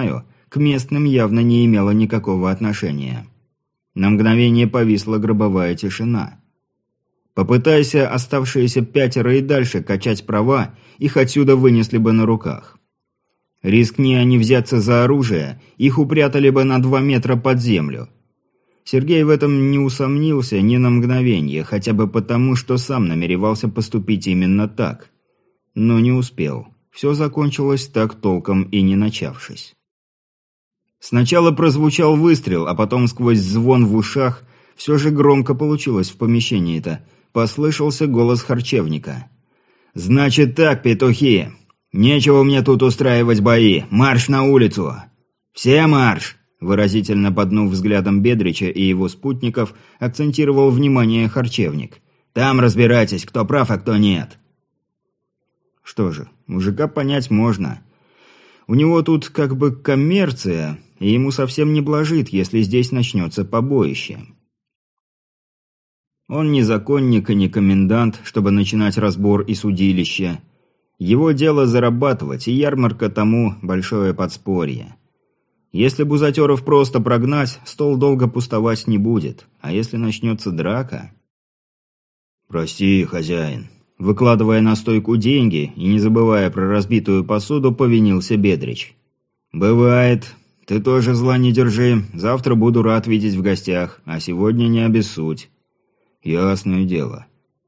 к местным явно не имело никакого отношения. На мгновение повисла гробовая тишина. Попытайся оставшиеся пятеро и дальше качать права, их отсюда вынесли бы на руках. Рискни они взяться за оружие, их упрятали бы на два метра под землю. Сергей в этом не усомнился ни на мгновение, хотя бы потому, что сам намеревался поступить именно так. Но не успел. Все закончилось так толком и не начавшись. Сначала прозвучал выстрел, а потом сквозь звон в ушах, все же громко получилось в помещении-то, послышался голос харчевника. «Значит так, петухи, нечего мне тут устраивать бои, марш на улицу! Все марш!» Выразительно поднув взглядом Бедрича и его спутников, акцентировал внимание харчевник. «Там разбирайтесь, кто прав, а кто нет». Что же, мужика понять можно. У него тут как бы коммерция, и ему совсем не блажит, если здесь начнется побоище. Он не законник и не комендант, чтобы начинать разбор и судилище. Его дело зарабатывать, и ярмарка тому большое подспорье. Если бузатеров просто прогнать, стол долго пустовать не будет, а если начнется драка... «Прости, хозяин». Выкладывая на стойку деньги и не забывая про разбитую посуду, повинился Бедрич. «Бывает. Ты тоже зла не держи. Завтра буду рад видеть в гостях, а сегодня не обессудь». «Ясное дело».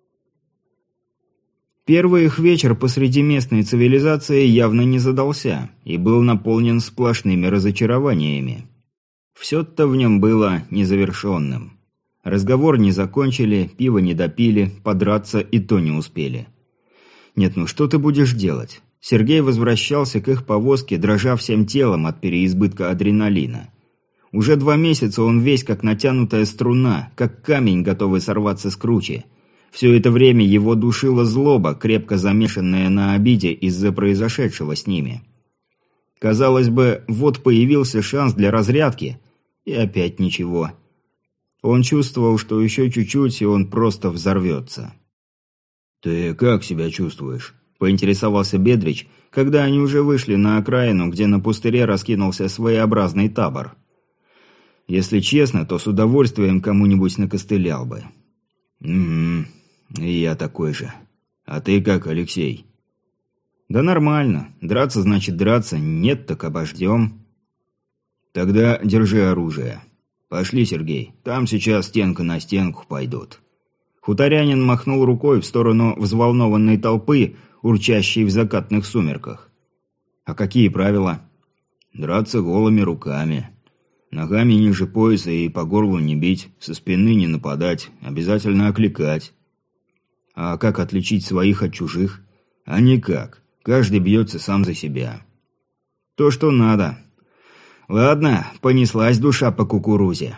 Первый их вечер посреди местной цивилизации явно не задался и был наполнен сплошными разочарованиями. Все-то в нем было незавершенным. Разговор не закончили, пиво не допили, подраться и то не успели. Нет, ну что ты будешь делать? Сергей возвращался к их повозке, дрожа всем телом от переизбытка адреналина. Уже два месяца он весь как натянутая струна, как камень, готовый сорваться с кручи. Все это время его душила злоба, крепко замешанная на обиде из-за произошедшего с ними. Казалось бы, вот появился шанс для разрядки, и опять ничего. Он чувствовал, что еще чуть-чуть, и он просто взорвется. «Ты как себя чувствуешь?» – поинтересовался Бедрич, когда они уже вышли на окраину, где на пустыре раскинулся своеобразный табор. Если честно, то с удовольствием кому-нибудь накостылял бы. «Угу, и я такой же. А ты как, Алексей?» «Да нормально. Драться значит драться, нет так обождем». «Тогда держи оружие. Пошли, Сергей, там сейчас стенка на стенку пойдут». Хуторянин махнул рукой в сторону взволнованной толпы, урчащей в закатных сумерках. «А какие правила?» «Драться голыми руками. Ногами ниже пояса и по горлу не бить, со спины не нападать, обязательно окликать». «А как отличить своих от чужих?» «А никак. Каждый бьется сам за себя». «То, что надо». «Ладно, понеслась душа по кукурузе».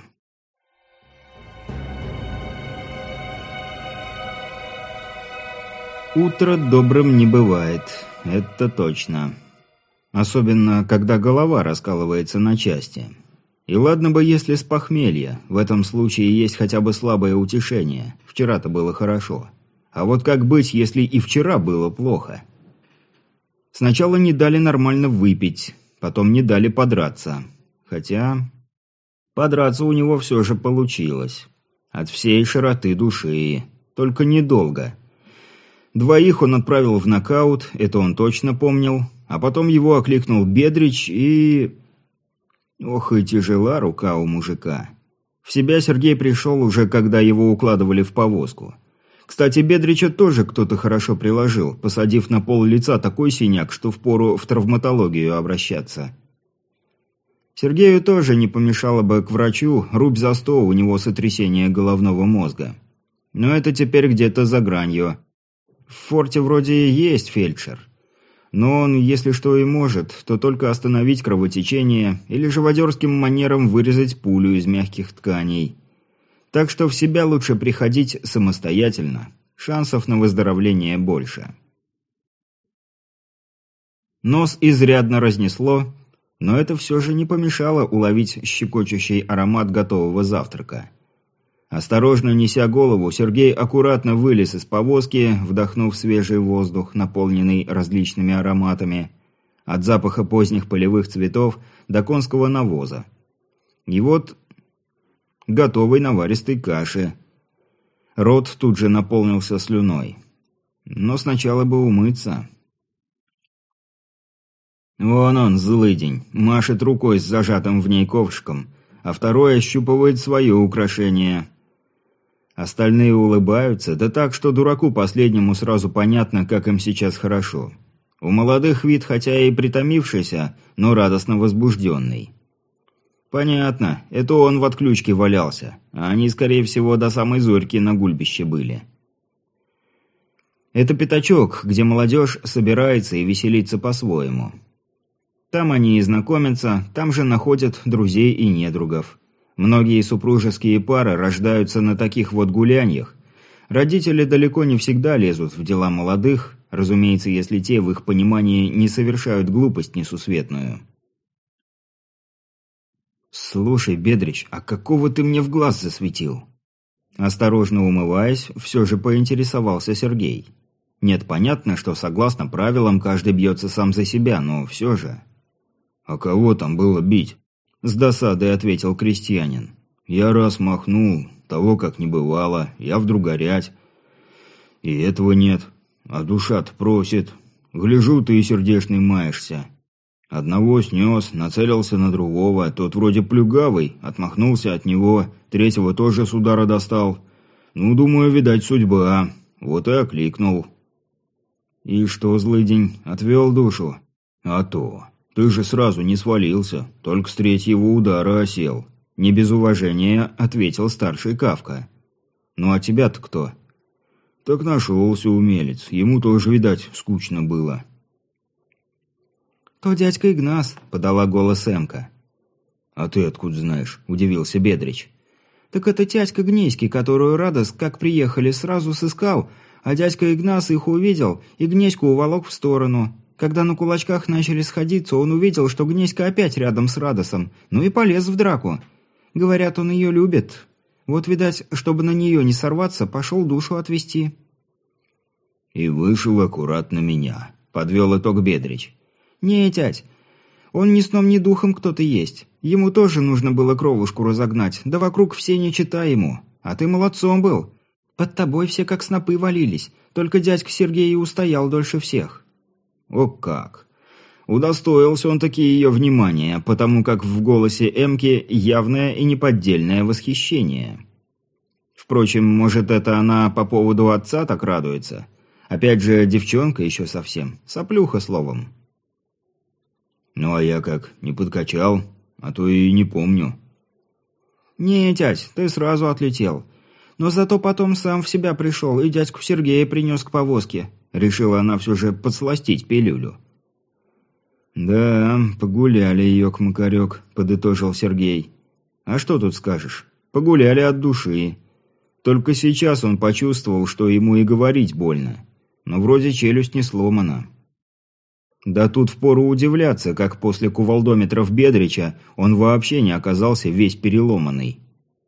Утро добрым не бывает, это точно. Особенно, когда голова раскалывается на части. И ладно бы, если с похмелья, в этом случае есть хотя бы слабое утешение. Вчера-то было хорошо. А вот как быть, если и вчера было плохо? Сначала не дали нормально выпить, потом не дали подраться. Хотя... подраться у него все же получилось. От всей широты души. Только недолго. Двоих он отправил в нокаут, это он точно помнил. А потом его окликнул Бедрич и... Ох, и тяжела рука у мужика. В себя Сергей пришел уже, когда его укладывали в повозку. Кстати, Бедрича тоже кто-то хорошо приложил, посадив на пол лица такой синяк, что впору в травматологию обращаться. Сергею тоже не помешало бы к врачу, рубь за сто, у него сотрясение головного мозга. Но это теперь где-то за гранью. В форте вроде есть фельдшер. Но он, если что и может, то только остановить кровотечение или живодерским манером вырезать пулю из мягких тканей. Так что в себя лучше приходить самостоятельно. Шансов на выздоровление больше. Нос изрядно разнесло, но это все же не помешало уловить щекочущий аромат готового завтрака. Осторожно неся голову, Сергей аккуратно вылез из повозки, вдохнув свежий воздух, наполненный различными ароматами, от запаха поздних полевых цветов до конского навоза. И вот готовой наваристой каши. Рот тут же наполнился слюной. Но сначала бы умыться. Вон он, злыдень, машет рукой с зажатым в ней ковшиком, а второй ощупывает свое украшение. Остальные улыбаются, да так, что дураку последнему сразу понятно, как им сейчас хорошо. У молодых вид хотя и притомившийся, но радостно возбужденный. Понятно, это он в отключке валялся, а они, скорее всего, до самой зорьки на гульбище были. Это пятачок, где молодежь собирается и веселится по-своему. Там они и знакомятся, там же находят друзей и недругов. Многие супружеские пары рождаются на таких вот гуляньях. Родители далеко не всегда лезут в дела молодых, разумеется, если те, в их понимании, не совершают глупость несусветную. «Слушай, Бедрич, а какого ты мне в глаз засветил?» Осторожно умываясь, все же поинтересовался Сергей. Нет, понятно, что согласно правилам каждый бьется сам за себя, но все же... «А кого там было бить?» – с досадой ответил крестьянин. «Я раз махнул, того как не бывало, я вдруг горять. И этого нет, а душа-то просит. Гляжу, ты и сердечный маешься. Одного снес, нацелился на другого, тот вроде плюгавый, отмахнулся от него, третьего тоже с удара достал. Ну, думаю, видать, судьба, вот и окликнул». «И что, злыдень, отвел душу?» «А то... Ты же сразу не свалился, только с третьего удара осел». Не без уважения ответил старший Кавка. «Ну а тебя-то кто?» «Так нашелся умелец, ему тоже, видать, скучно было». «То дядька Игнас», — подала голос Эмка. «А ты откуда знаешь?» – удивился Бедрич. «Так это тядька Гнеський, которую Радос, как приехали, сразу сыскал, а дядька Игнас их увидел и Гнеську уволок в сторону. Когда на кулачках начали сходиться, он увидел, что Гнеська опять рядом с Радосом, ну и полез в драку. Говорят, он ее любит. Вот, видать, чтобы на нее не сорваться, пошел душу отвести». «И вышел аккуратно меня», – подвел итог Бедрич. «Не, тядь, он ни сном, ни духом кто-то есть. Ему тоже нужно было кровушку разогнать, да вокруг все не читай ему. А ты молодцом был. Под тобой все как снопы валились, только дядька Сергей и устоял дольше всех». О как! Удостоился он таки ее внимания, потому как в голосе Эмки явное и неподдельное восхищение. Впрочем, может, это она по поводу отца так радуется? Опять же, девчонка еще совсем, соплюха словом. «Ну а я как, не подкачал? А то и не помню». «Не, дядь, ты сразу отлетел. Но зато потом сам в себя пришел и дядьку Сергея принес к повозке». Решила она все же подсластить пилюлю. «Да, погуляли ее к макарек», – подытожил Сергей. «А что тут скажешь? Погуляли от души. Только сейчас он почувствовал, что ему и говорить больно. Но вроде челюсть не сломана». Да тут впору удивляться, как после кувалдометров Бедрича он вообще не оказался весь переломанный.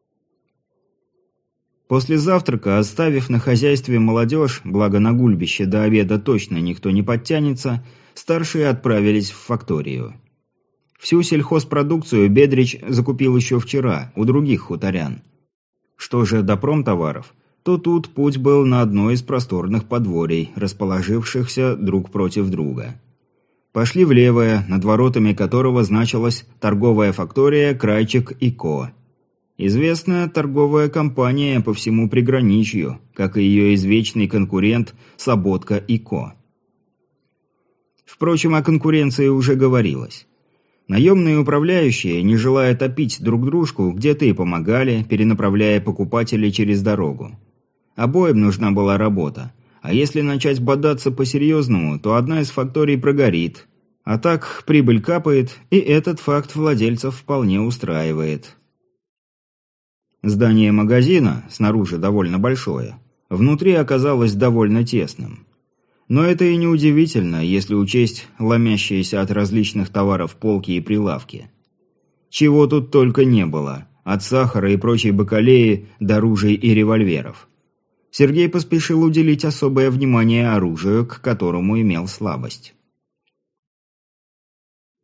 После завтрака, оставив на хозяйстве молодежь, благо на гульбище до обеда точно никто не подтянется, старшие отправились в факторию. Всю сельхозпродукцию Бедрич закупил еще вчера у других хуторян. Что же до промтоваров, то тут путь был на одно из просторных подворий, расположившихся друг против друга. Пошли в левое, над воротами которого значилась торговая фактория «Крайчик и Ко». Известная торговая компания по всему приграничью, как и ее извечный конкурент «Соботка и Ко». Впрочем, о конкуренции уже говорилось. Наемные управляющие, не желая топить друг дружку, где-то и помогали, перенаправляя покупателей через дорогу. Обоим нужна была работа, а если начать бодаться по-серьезному, то одна из факторий прогорит. А так прибыль капает, и этот факт владельцев вполне устраивает. Здание магазина, снаружи довольно большое, внутри оказалось довольно тесным. Но это и не удивительно, если учесть ломящиеся от различных товаров полки и прилавки. Чего тут только не было, от сахара и прочей бакалеи до ружей и револьверов. Сергей поспешил уделить особое внимание оружию, к которому имел слабость.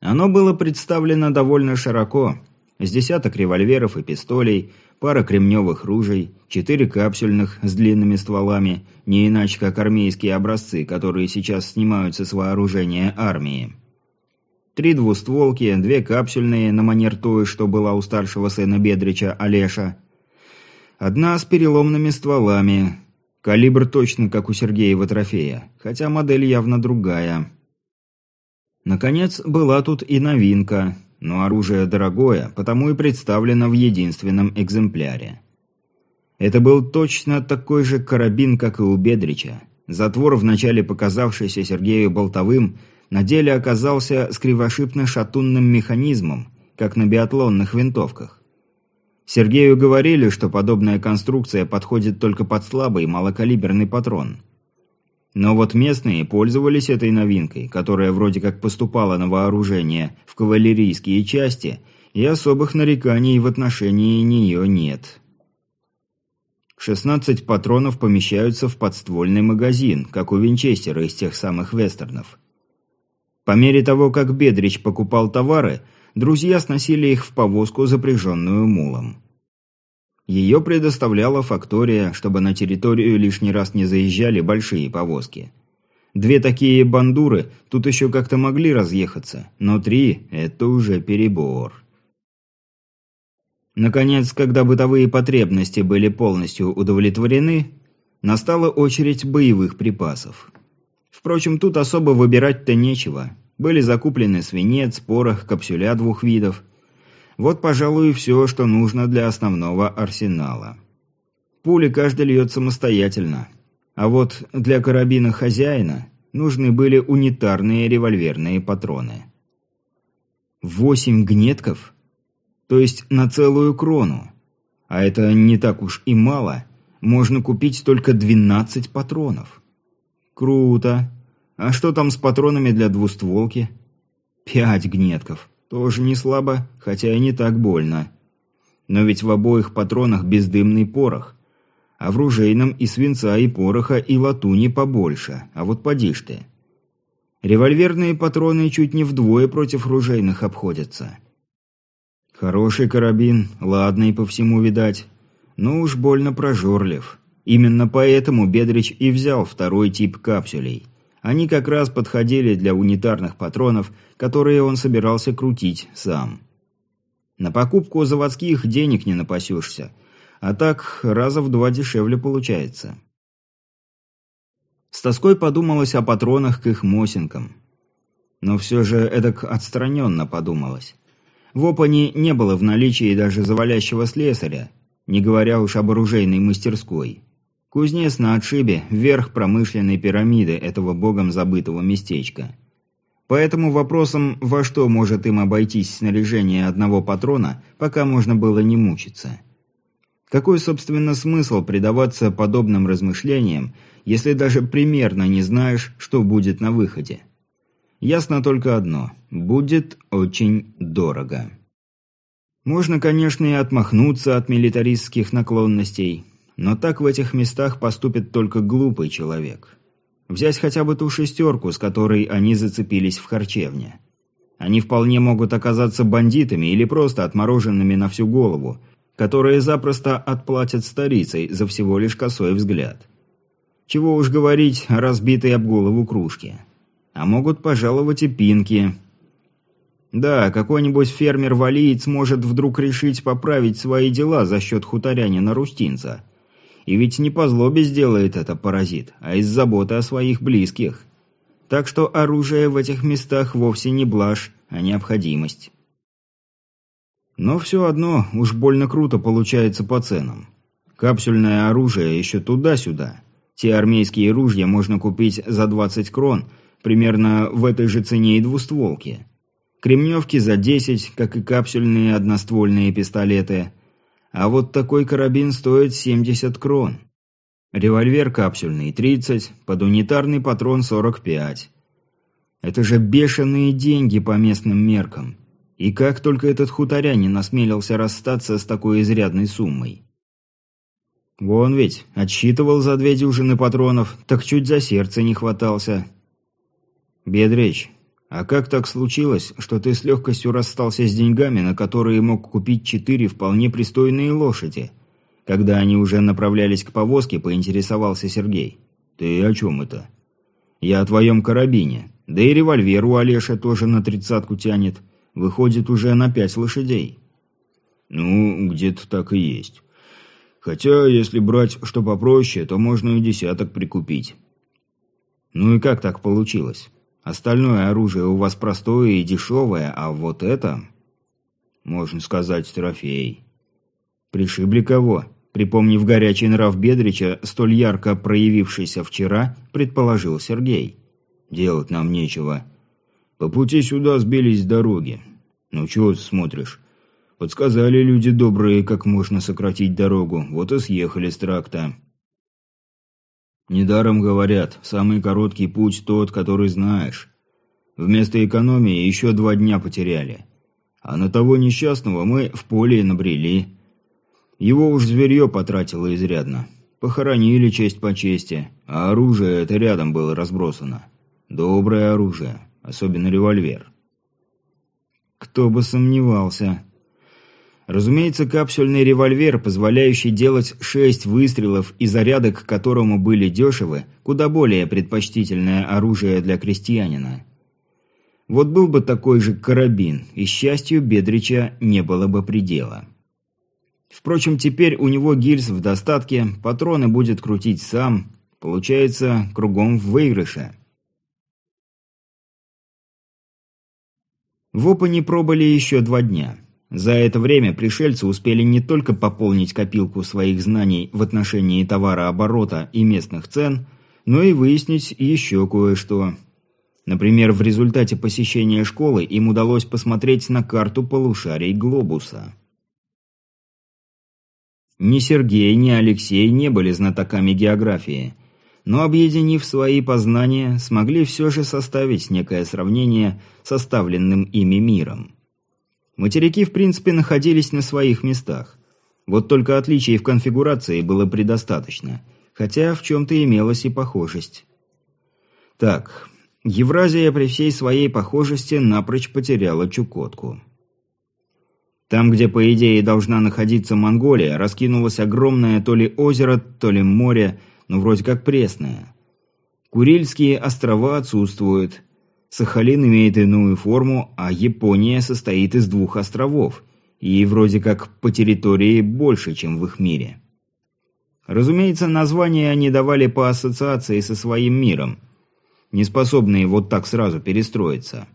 Оно было представлено довольно широко. С десяток револьверов и пистолей, пара кремневых ружей, четыре капсюльных с длинными стволами, не иначе как армейские образцы, которые сейчас снимаются с вооружения армии. Три двустволки, две капсюльные на манер той, что была у старшего сына Бедрича, Олеша. Одна с переломными стволами. Калибр точно как у Сергеева трофея, хотя модель явно другая. Наконец, была тут и новинка, но оружие дорогое, потому и представлено в единственном экземпляре. Это был точно такой же карабин, как и у Бедрича. Затвор, вначале показавшийся Сергею болтовым, на деле оказался с кривошипно-шатунным механизмом, как на биатлонных винтовках. Сергею говорили, что подобная конструкция подходит только под слабый малокалиберный патрон. Но вот местные пользовались этой новинкой, которая вроде как поступала на вооружение в кавалерийские части, и особых нареканий в отношении нее нет. шестнадцать патронов помещаются в подствольный магазин, как у Винчестера из тех самых вестернов. По мере того, как Бедрич покупал товары, друзья сносили их в повозку, запряженную мулом. Ее предоставляла фактория, чтобы на территорию лишний раз не заезжали большие повозки. Две такие бандуры тут еще как-то могли разъехаться, но три – это уже перебор. Наконец, когда бытовые потребности были полностью удовлетворены, настала очередь боевых припасов. Впрочем, тут особо выбирать-то нечего. Были закуплены свинец, порох, капсюля двух видов. Вот, пожалуй, и все, что нужно для основного арсенала. Пули каждый льет самостоятельно. А вот для карабина хозяина нужны были унитарные револьверные патроны. Восемь гнетков? То есть на целую крону. А это не так уж и мало. Можно купить только двенадцать патронов. Круто. А что там с патронами для двустволки? Пять гнетков. Тоже не слабо, хотя и не так больно. Но ведь в обоих патронах бездымный порох. А в ружейном и свинца, и пороха, и латуни побольше. А вот поди ж ты. Револьверные патроны чуть не вдвое против ружейных обходятся. Хороший карабин, ладный по всему видать. Но уж больно прожорлив. Именно поэтому Бедрич и взял второй тип капсюлей. Они как раз подходили для унитарных патронов, которые он собирался крутить сам. На покупку заводских денег не напасешься, а так раза в два дешевле получается. С тоской подумалось о патронах к их мосинкам. Но все же эдак отстраненно подумалось. В Опане не было в наличии даже завалящего слесаря, не говоря уж об оружейной мастерской. Кузнец на отшибе – верх промышленной пирамиды этого богом забытого местечка. Поэтому вопросом, во что может им обойтись снаряжение одного патрона, пока можно было не мучиться. Какой, собственно, смысл предаваться подобным размышлениям, если даже примерно не знаешь, что будет на выходе? Ясно только одно – будет очень дорого. Можно, конечно, и отмахнуться от милитаристских наклонностей, но так в этих местах поступит только глупый человек. Взять хотя бы ту шестерку, с которой они зацепились в харчевне. Они вполне могут оказаться бандитами или просто отмороженными на всю голову, которые запросто отплатят старицей за всего лишь косой взгляд. Чего уж говорить о разбитой об голову кружке. А могут пожаловать и пинки. Да, какой-нибудь фермер-валиец может вдруг решить поправить свои дела за счет хуторянина-рустинца. И ведь не по злобе сделает это паразит, а из заботы о своих близких. Так что оружие в этих местах вовсе не блажь, а необходимость. Но все одно уж больно круто получается по ценам. Капсюльное оружие еще туда-сюда. Те армейские ружья можно купить за двадцать крон, примерно в этой же цене и двустволки. Кремневки за десять, как и капсюльные одноствольные пистолеты. А вот такой карабин стоит семьдесят крон. Револьвер капсюльный тридцать, под унитарный патрон сорок пять. Это же бешеные деньги по местным меркам. И как только этот хуторянин осмелился расстаться с такой изрядной суммой. Вон ведь, отсчитывал за две дюжины патронов, так чуть за сердце не хватался. Бедрич, А как так случилось, что ты с легкостью расстался с деньгами, на которые мог купить четыре вполне пристойные лошади? Когда они уже направлялись к повозке, поинтересовался Сергей. Ты о чем это? Я о твоем карабине. Да и револьвер у Олеша тоже на тридцатку тянет. Выходит, уже на пять лошадей. Ну, где-то так и есть. Хотя, если брать что попроще, то можно и десяток прикупить. Ну и как так получилось? Остальное оружие у вас простое и дешевое, а вот это... Можно сказать, трофей. Пришибли кого? Припомнив горячий нрав Бедрича, столь ярко проявившийся вчера, предположил Сергей. Делать нам нечего. По пути сюда сбились с дороги. Ну чего ты смотришь? Подсказали люди добрые, как можно сократить дорогу, вот и съехали с тракта. Недаром говорят, самый короткий путь тот, который знаешь. Вместо экономии еще два дня потеряли. А на того несчастного мы в поле набрели. Его уж зверье потратило изрядно. Похоронили честь по чести, а оружие это рядом было разбросано. Доброе оружие, особенно револьвер. Кто бы сомневался. Разумеется, капсульный револьвер, позволяющий делать шесть выстрелов и заряды к которому были дешевы, куда более предпочтительное оружие для крестьянина. Вот был бы такой же карабин, и счастью Бедрича не было бы предела. Впрочем, теперь у него гильз в достатке, патроны будет крутить сам, получается, кругом в выигрыше. В Опане пробыли еще два дня. За это время пришельцы успели не только пополнить копилку своих знаний в отношении товарооборота и местных цен, но и выяснить еще кое-что. Например, в результате посещения школы им удалось посмотреть на карту полушарий глобуса. Ни Сергей, ни Алексей не были знатоками географии, но, объединив свои познания, смогли все же составить некое сравнение с составленным ими миром. Материки, в принципе, находились на своих местах. Вот только отличий в конфигурации было предостаточно, хотя в чем-то имелась и похожесть. Так, Евразия при всей своей похожести напрочь потеряла Чукотку. Там, где, по идее, должна находиться Монголия, раскинулось огромное то ли озеро, то ли море, но вроде как пресное. Курильские острова отсутствуют. Сахалин имеет иную форму, а Япония состоит из двух островов, и вроде как по территории больше, чем в их мире. Разумеется, названия они давали по ассоциации со своим миром, не способные вот так сразу перестроиться.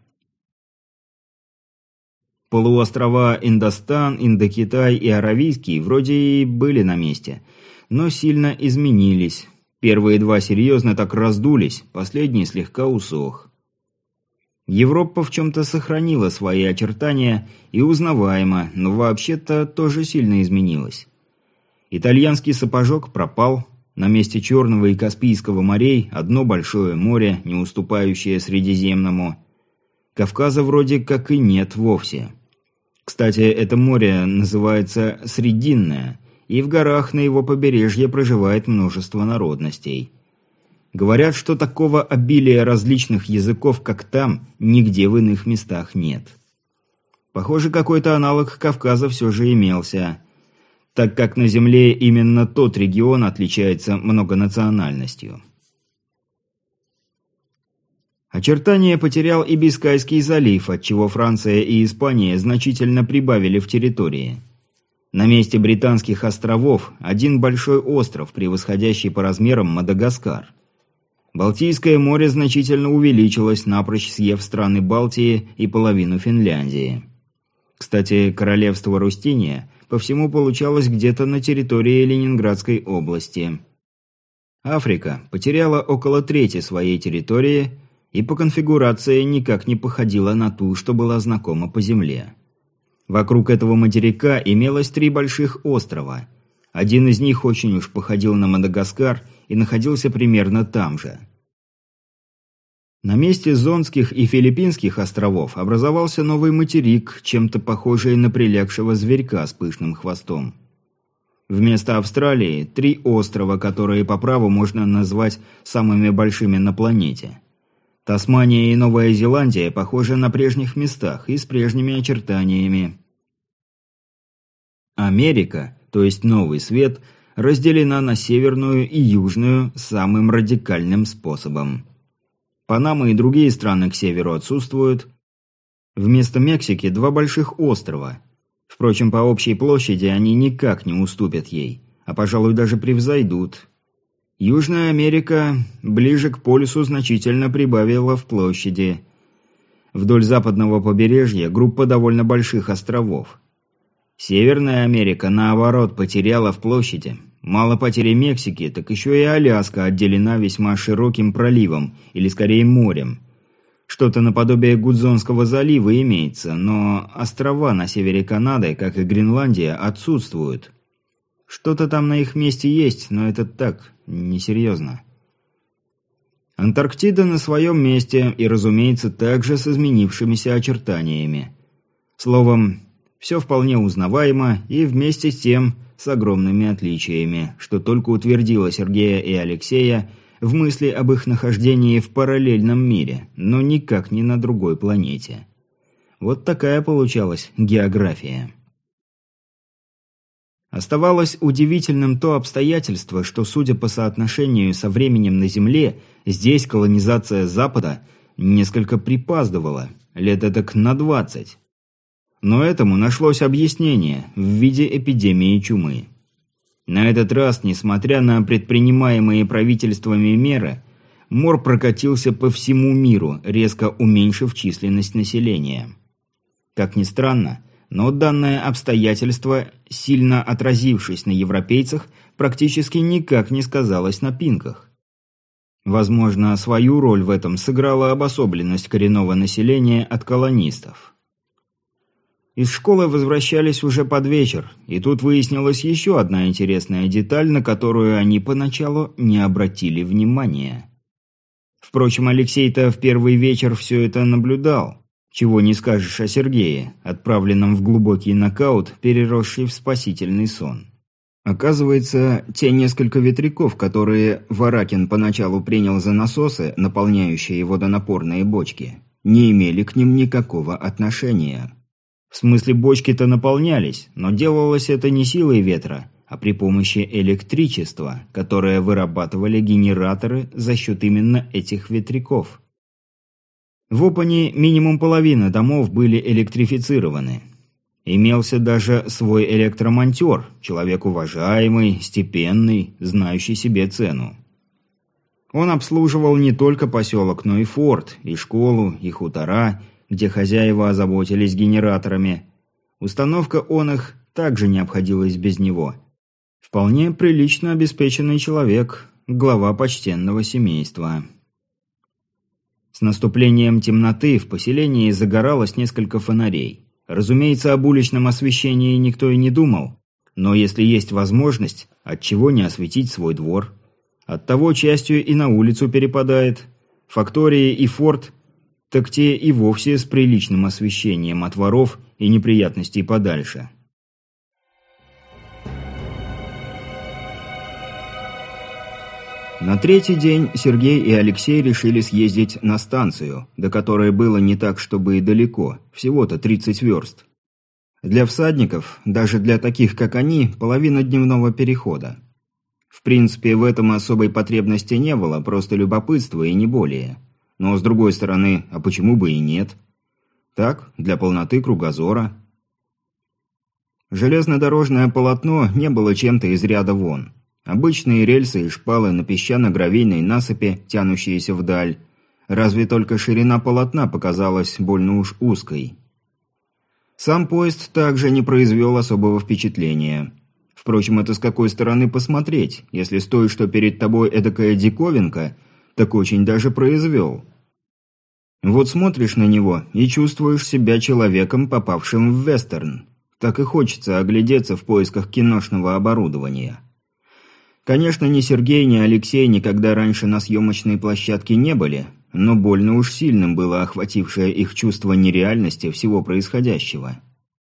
Полуострова Индостан, Индокитай и Аравийский вроде и были на месте, но сильно изменились. Первые два серьезно так раздулись, последний слегка усох. Европа в чем-то сохранила свои очертания и узнаваема, но вообще-то тоже сильно изменилась. Итальянский сапожок пропал, на месте Черного и Каспийского морей одно большое море, не уступающее Средиземному. Кавказа вроде как и нет вовсе. Кстати, это море называется Срединное, и в горах на его побережье проживает множество народностей. Говорят, что такого обилия различных языков, как там, нигде в иных местах нет. Похоже, какой-то аналог Кавказа все же имелся, так как на Земле именно тот регион отличается многонациональностью. Очертания потерял и Бискайский залив, отчего Франция и Испания значительно прибавили в территории. На месте британских островов один большой остров, превосходящий по размерам Мадагаскар. Балтийское море значительно увеличилось, напрочь съев страны Балтии и половину Финляндии. Кстати, королевство Рустиния по всему получалось где-то на территории Ленинградской области. Африка потеряла около трети своей территории и по конфигурации никак не походила на ту, что была знакома по земле. Вокруг этого материка имелось три больших острова. Один из них очень уж походил на Мадагаскар и находился примерно там же. На месте Зонских и Филиппинских островов образовался новый материк, чем-то похожий на прилягшего зверька с пышным хвостом. Вместо Австралии три острова, которые по праву можно назвать самыми большими на планете. Тасмания и Новая Зеландия похожи на прежних местах и с прежними очертаниями. Америка, то есть Новый Свет, разделена на северную и южную самым радикальным способом. Панама и другие страны к северу отсутствуют. Вместо Мексики два больших острова. Впрочем, по общей площади они никак не уступят ей, а, пожалуй, даже превзойдут. Южная Америка ближе к полюсу значительно прибавила в площади. Вдоль западного побережья группа довольно больших островов. Северная Америка, наоборот, потеряла в площади. Мало потери Мексики, так еще и Аляска отделена весьма широким проливом, или скорее морем. Что-то наподобие Гудзонского залива имеется, но острова на севере Канады, как и Гренландия, отсутствуют. Что-то там на их месте есть, но это так, несерьезно. Антарктида на своем месте и, разумеется, также с изменившимися очертаниями. Словом, все вполне узнаваемо и вместе с тем с огромными отличиями, что только утвердило Сергея и Алексея в мысли об их нахождении в параллельном мире, но никак не на другой планете. Вот такая получалась география. Оставалось удивительным то обстоятельство, что, судя по соотношению со временем на Земле, здесь колонизация Запада несколько припаздывала, лет эдак на двадцать. Но этому нашлось объяснение в виде эпидемии чумы. На этот раз, несмотря на предпринимаемые правительствами меры, мор прокатился по всему миру, резко уменьшив численность населения. Как ни странно, но данное обстоятельство, сильно отразившись на европейцах, практически никак не сказалось на пинках. Возможно, свою роль в этом сыграла обособленность коренного населения от колонистов. Из школы возвращались уже под вечер, и тут выяснилась еще одна интересная деталь, на которую они поначалу не обратили внимания. Впрочем, Алексей-то в первый вечер все это наблюдал. Чего не скажешь о Сергее, отправленном в глубокий нокаут, переросший в спасительный сон. Оказывается, те несколько ветряков, которые Варакин поначалу принял за насосы, наполняющие водонапорные бочки, не имели к ним никакого отношения. В смысле, бочки-то наполнялись, но делалось это не силой ветра, а при помощи электричества, которое вырабатывали генераторы за счет именно этих ветряков. В Опане минимум половина домов были электрифицированы. Имелся даже свой электромонтер, человек уважаемый, степенный, знающий себе цену. Он обслуживал не только поселок, но и форт, и школу, и хутора, где хозяева озаботились генераторами. Установка он их также не обходилась без него. Вполне прилично обеспеченный человек, глава почтенного семейства. С наступлением темноты в поселении загоралось несколько фонарей. Разумеется, об уличном освещении никто и не думал. Но если есть возможность, отчего не осветить свой двор? Оттого частью и на улицу перепадает. Фактории и форт, так те и вовсе с приличным освещением от воров и неприятностей подальше. На третий день Сергей и Алексей решили съездить на станцию, до которой было не так, чтобы и далеко, всего-то тридцать верст. Для всадников, даже для таких, как они, половина дневного перехода. В принципе, в этом особой потребности не было, просто любопытство и не более. Но, с другой стороны, а почему бы и нет? Так, для полноты кругозора. Железнодорожное полотно не было чем-то из ряда вон. Обычные рельсы и шпалы на песчано-гравийной насыпи, тянущиеся вдаль. Разве только ширина полотна показалась больно уж узкой. Сам поезд также не произвел особого впечатления. Впрочем, это с какой стороны посмотреть, если с той, что перед тобой эдакая диковинка, так очень даже произвел. Вот смотришь на него и чувствуешь себя человеком, попавшим в вестерн. Так и хочется оглядеться в поисках киношного оборудования. Конечно, ни Сергей, ни Алексей никогда раньше на съемочной площадке не были, но больно уж сильным было охватившее их чувство нереальности всего происходящего.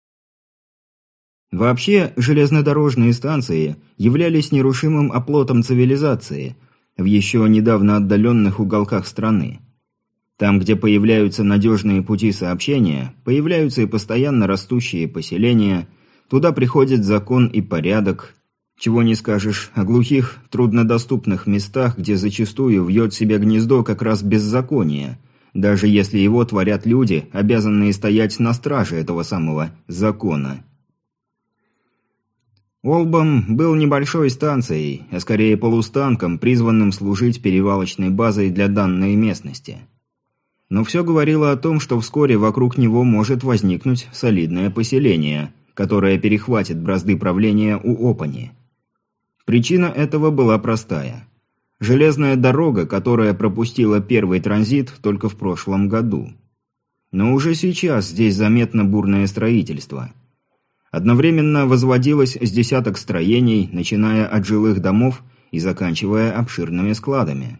Вообще, железнодорожные станции являлись нерушимым оплотом цивилизации в еще недавно отдаленных уголках страны. Там, где появляются надежные пути сообщения, появляются и постоянно растущие поселения, туда приходит закон и порядок. Чего не скажешь о глухих, труднодоступных местах, где зачастую вьет себе гнездо как раз беззаконие, даже если его творят люди, обязанные стоять на страже этого самого закона. Олбом был небольшой станцией, а скорее полустанком, призванным служить перевалочной базой для данной местности. Но все говорило о том, что вскоре вокруг него может возникнуть солидное поселение, которое перехватит бразды правления у Опани. Причина этого была простая. Железная дорога, которая пропустила первый транзит только в прошлом году. Но уже сейчас здесь заметно бурное строительство. Одновременно возводилось с десяток строений, начиная от жилых домов и заканчивая обширными складами.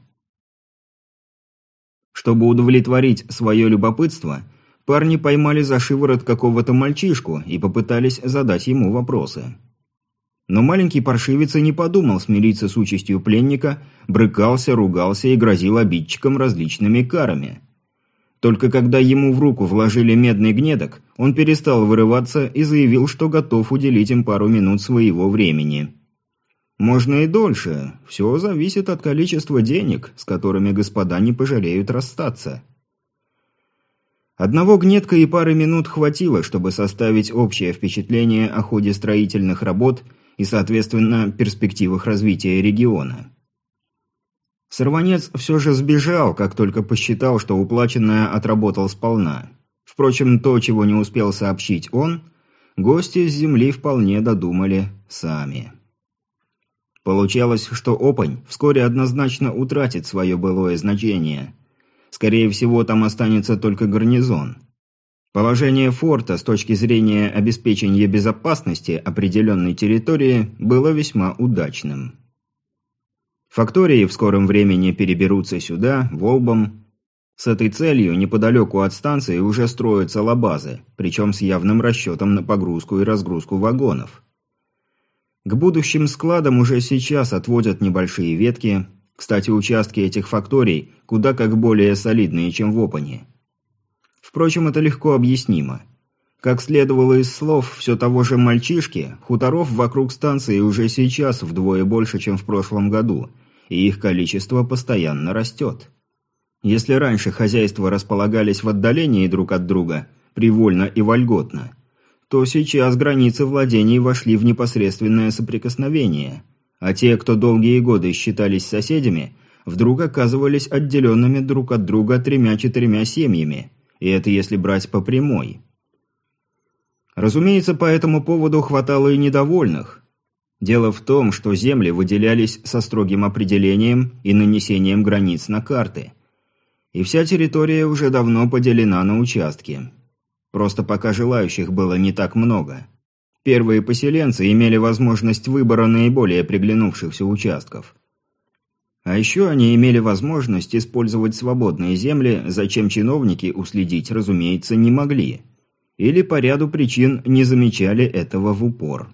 Чтобы удовлетворить свое любопытство, парни поймали за шиворот какого-то мальчишку и попытались задать ему вопросы. Но маленький паршивец и не подумал смириться с участью пленника, брыкался, ругался и грозил обидчикам различными карами. Только когда ему в руку вложили медный гнедок, он перестал вырываться и заявил, что готов уделить им пару минут своего времени. Можно и дольше, все зависит от количества денег, с которыми господа не пожалеют расстаться. Одного гнедка и пары минут хватило, чтобы составить общее впечатление о ходе строительных работ и, соответственно, перспективах развития региона. Сорванец все же сбежал, как только посчитал, что уплаченное отработал сполна. Впрочем, то, чего не успел сообщить он, гости с земли вполне додумали сами. Получалось, что Опань вскоре однозначно утратит свое былое значение. Скорее всего, там останется только гарнизон. Положение форта с точки зрения обеспечения безопасности определенной территории было весьма удачным. Фактории в скором времени переберутся сюда, в Олбом. С этой целью неподалеку от станции уже строятся лабазы, причем с явным расчетом на погрузку и разгрузку вагонов. К будущим складам уже сейчас отводят небольшие ветки. Кстати, участки этих факторий куда как более солидные, чем в Опане. Впрочем, это легко объяснимо. Как следовало из слов все того же мальчишки, хуторов вокруг станции уже сейчас вдвое больше, чем в прошлом году, и их количество постоянно растет. Если раньше хозяйства располагались в отдалении друг от друга, привольно и вольготно, то сейчас границы владений вошли в непосредственное соприкосновение, а те, кто долгие годы считались соседями, вдруг оказывались отделенными друг от друга тремя-четырьмя семьями, и это если брать по прямой. Разумеется, по этому поводу хватало и недовольных. Дело в том, что земли выделялись со строгим определением и нанесением границ на карты. И вся территория уже давно поделена на участки. Просто пока желающих было не так много. Первые поселенцы имели возможность выбора наиболее приглянувшихся участков. А еще они имели возможность использовать свободные земли, за чем чиновники уследить, разумеется, не могли. Или по ряду причин не замечали этого в упор.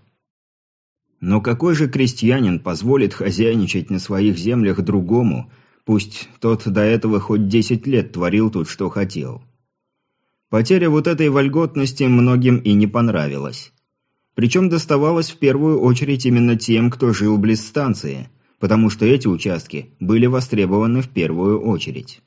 Но какой же крестьянин позволит хозяйничать на своих землях другому, пусть тот до этого хоть десять лет творил тут, что хотел? Потеря вот этой вольготности многим и не понравилась. Причем доставалось в первую очередь именно тем, кто жил близ станции, потому что эти участки были востребованы в первую очередь.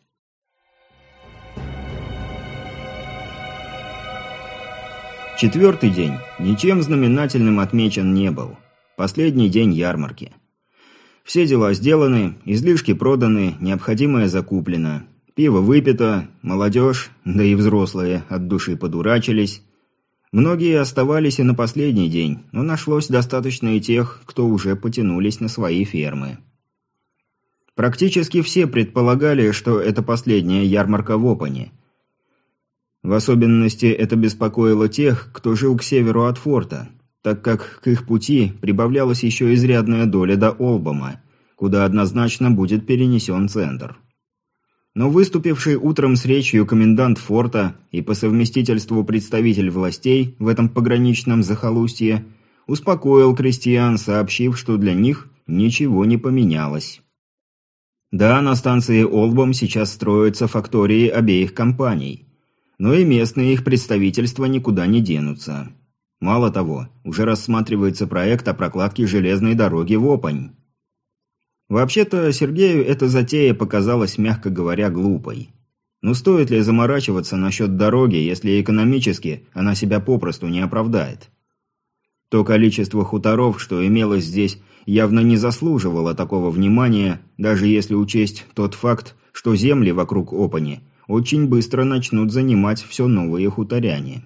Четвертый день ничем знаменательным отмечен не был. Последний день ярмарки. Все дела сделаны, излишки проданы, необходимое закуплено. Пиво выпито, молодежь, да и взрослые от души подурачились. Многие оставались и на последний день, но нашлось достаточно и тех, кто уже потянулись на свои фермы. Практически все предполагали, что это последняя ярмарка в Опане. В особенности это беспокоило тех, кто жил к северу от форта, так как к их пути прибавлялась еще изрядная доля до Олбома, куда однозначно будет перенесен центр. Но выступивший утром с речью комендант форта и по совместительству представитель властей в этом пограничном захолустье успокоил крестьян, сообщив, что для них ничего не поменялось. Да, на станции Олбом сейчас строятся фактории обеих компаний. Но и местные их представительства никуда не денутся. Мало того, уже рассматривается проект о прокладке железной дороги в Опань. Вообще-то Сергею эта затея показалась, мягко говоря, глупой. Но стоит ли заморачиваться насчет дороги, если экономически она себя попросту не оправдает? То количество хуторов, что имелось здесь, явно не заслуживало такого внимания, даже если учесть тот факт, что земли вокруг Опани очень быстро начнут занимать все новые хуторяне.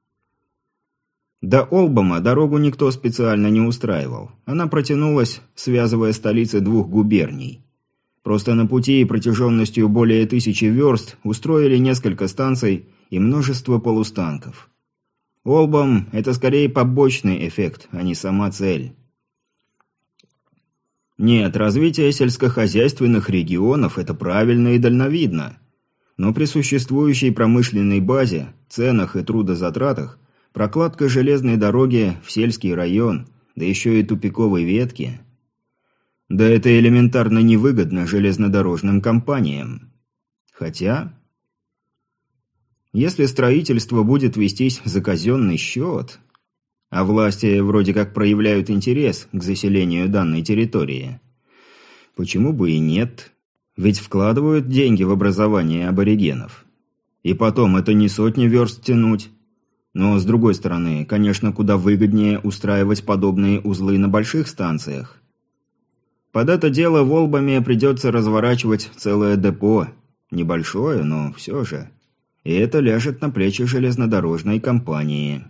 До Олбома дорогу никто специально не устраивал. Она протянулась, связывая столицы двух губерний. Просто на пути протяженностью более тысячи верст устроили несколько станций и множество полустанков. Олбом – это скорее побочный эффект, а не сама цель. Нет, развитие сельскохозяйственных регионов – это правильно и дальновидно. Но при существующей промышленной базе, ценах и трудозатратах прокладка железной дороги в сельский район, да еще и тупиковой ветки. Да это элементарно невыгодно железнодорожным компаниям. Хотя, если строительство будет вестись за казенный счет, а власти вроде как проявляют интерес к заселению данной территории, почему бы и нет? Ведь вкладывают деньги в образование аборигенов. И потом, это не сотни верст тянуть. Но, с другой стороны, конечно, куда выгоднее устраивать подобные узлы на больших станциях. Под это дело в Олбоме придется разворачивать целое депо. Небольшое, но все же. И это ляжет на плечи железнодорожной компании.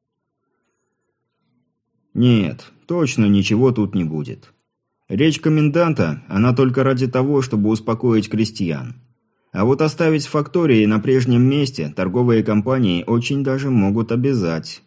Нет, точно ничего тут не будет. Речь коменданта, она только ради того, чтобы успокоить крестьян. А вот оставить фактории на прежнем месте торговые компании очень даже могут обязать.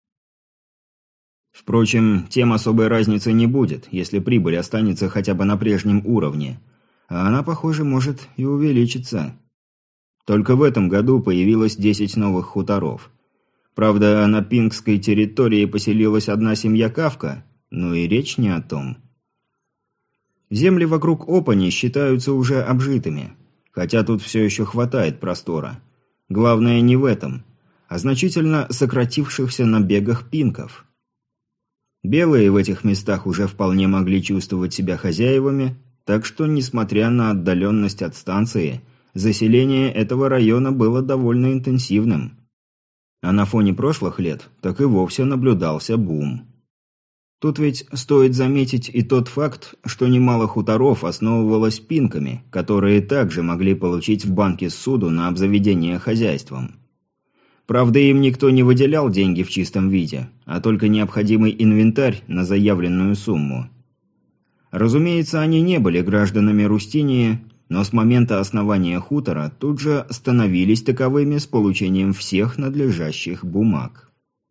Впрочем, тем особой разницы не будет, если прибыль останется хотя бы на прежнем уровне. А она, похоже, может и увеличиться. Только в этом году появилось десять новых хуторов. Правда, на пингской территории поселилась одна семья Кавка, но и речь не о том. Земли вокруг Опани считаются уже обжитыми, хотя тут все еще хватает простора. Главное не в этом, а значительно сократившихся набегах пинков. Белые в этих местах уже вполне могли чувствовать себя хозяевами, так что, несмотря на отдаленность от станции, заселение этого района было довольно интенсивным. А на фоне прошлых лет так и вовсе наблюдался бум. Тут ведь стоит заметить и тот факт, что немало хуторов основывалось пинками, которые также могли получить в банке ссуду на обзаведение хозяйством. Правда, им никто не выделял деньги в чистом виде, а только необходимый инвентарь на заявленную сумму. Разумеется, они не были гражданами Рустинии, но с момента основания хутора тут же становились таковыми с получением всех надлежащих бумаг.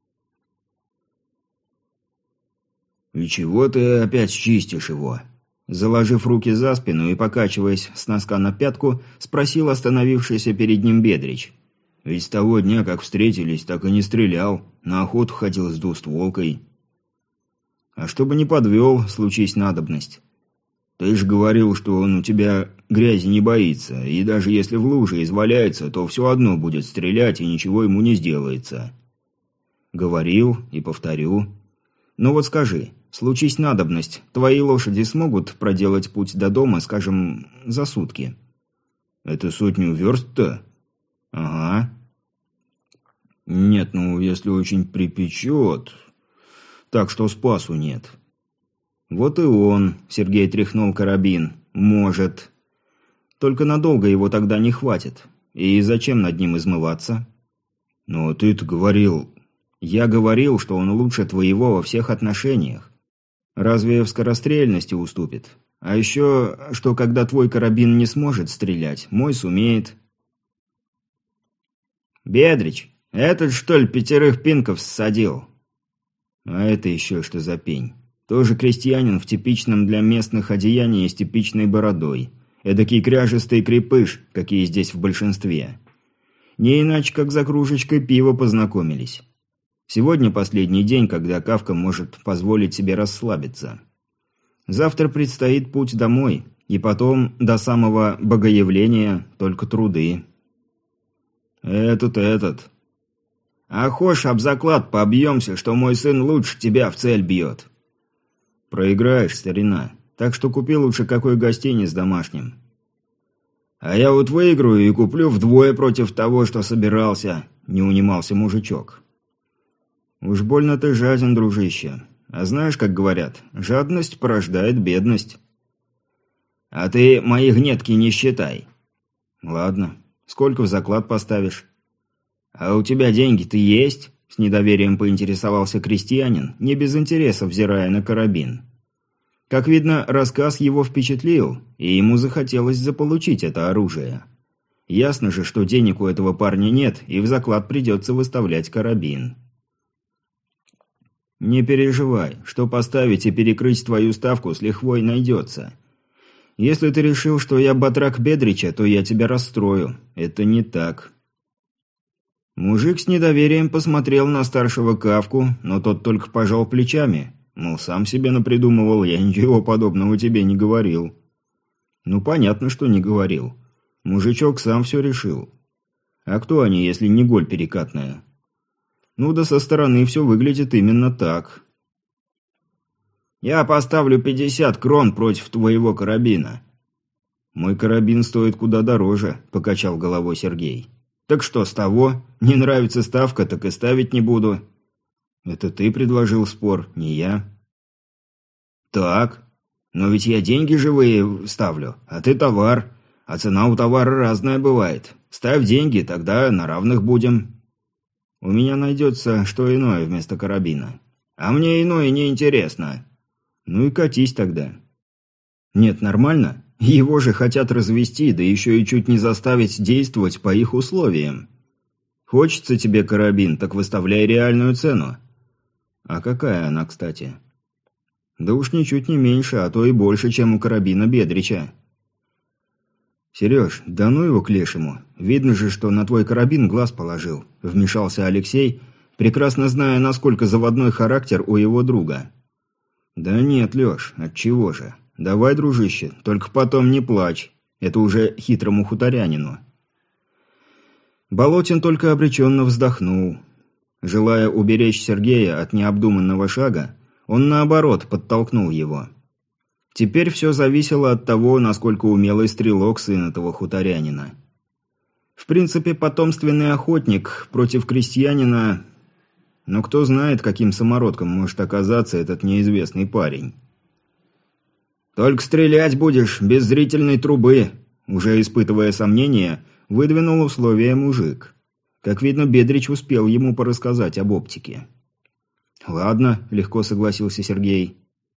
«И чего ты опять чистишь его?» Заложив руки за спину и покачиваясь с носка на пятку, спросил остановившийся перед ним Бедрич. «Ведь с того дня, как встретились, так и не стрелял, на охоту ходил с двустволкой». «А чтобы не подвел, случись надобность». «Ты ж говорил, что он у тебя грязи не боится, и даже если в луже изваляется, то все одно будет стрелять, и ничего ему не сделается». «Говорил и повторю. Ну вот скажи, случись надобность, твои лошади смогут проделать путь до дома, скажем, за сутки?» «Это сотню верст-то?» «Ага». «Нет, ну, если очень припечет, так что спасу нет». «Вот и он», — Сергей тряхнул карабин, — «может. Только надолго его тогда не хватит. И зачем над ним измываться?» «Но ты-то говорил...» «Я говорил, что он лучше твоего во всех отношениях. Разве в скорострельности уступит? А еще, что когда твой карабин не сможет стрелять, мой сумеет». «Бедрич, этот, что ли, пятерых пинков ссадил?» «А это еще что за пень? Тоже крестьянин в типичном для местных одеянии с типичной бородой. Эдакий кряжестый крепыш, какие здесь в большинстве. Не иначе, как за кружечкой пива познакомились. Сегодня последний день, когда Кавка может позволить себе расслабиться. Завтра предстоит путь домой, И потом, до самого богоявления, только труды. Этот, этот. А хошь об заклад побьемся, что мой сын лучше тебя в цель бьет. Проиграешь, старина. Так что купи лучше какой гостиниц домашним. А я вот выиграю и куплю вдвое против того, что собирался, не унимался мужичок. Уж больно ты жаден, дружище. А знаешь, как говорят, жадность порождает бедность. А ты мои гнетки не считай. Ладно, сколько в заклад поставишь? А у тебя деньги-то есть? С недоверием поинтересовался крестьянин, не без интереса взирая на карабин. Как видно, рассказ его впечатлил, и ему захотелось заполучить это оружие. Ясно же, что денег у этого парня нет, и в заклад придется выставлять карабин. «Не переживай, что поставить и перекрыть твою ставку с лихвой найдется. Если ты решил, что я батрак Бедрича, то я тебя расстрою. Это не так». Мужик с недоверием посмотрел на старшего Кавку, но тот только пожал плечами. Мол, сам себе напридумывал, я ничего подобного тебе не говорил. Ну, понятно, что не говорил. Мужичок сам все решил. А кто они, если не голь перекатная? Ну да со стороны все выглядит именно так. Я поставлю пятьдесят крон против твоего карабина. Мой карабин стоит куда дороже, покачал головой Сергей. Так что с того? Не нравится ставка, так и ставить не буду. Это ты предложил спор, не я. Так, но ведь я деньги живые ставлю, а ты товар. А цена у товара разная бывает. Ставь деньги, тогда на равных будем. У меня найдется что иное вместо карабина. А мне иное не интересно. Ну и катись тогда. Нет, нормально. Его же хотят развести, да еще и чуть не заставить действовать по их условиям. Хочется тебе карабин, так выставляй реальную цену. А какая она, кстати? Да уж ничуть не меньше, а то и больше, чем у карабина Бедрича. Сереж, да ну его к лешему. Видно же, что на твой карабин глаз положил, вмешался Алексей, прекрасно зная, насколько заводной характер у его друга. Да нет, Леш, отчего же? Давай, дружище, только потом не плачь. Это уже хитрому хуторянину. Болотин только обреченно вздохнул. Желая уберечь Сергея от необдуманного шага, он, наоборот, подтолкнул его. Теперь все зависело от того, насколько умелый стрелок сын этого хуторянина. В принципе, потомственный охотник против крестьянина... Но кто знает, каким самородком может оказаться этот неизвестный парень. «Только стрелять будешь без зрительной трубы», уже испытывая сомнения, выдвинул условие мужик. Как видно, Бедрич успел ему порассказать об оптике. «Ладно», — легко согласился Сергей.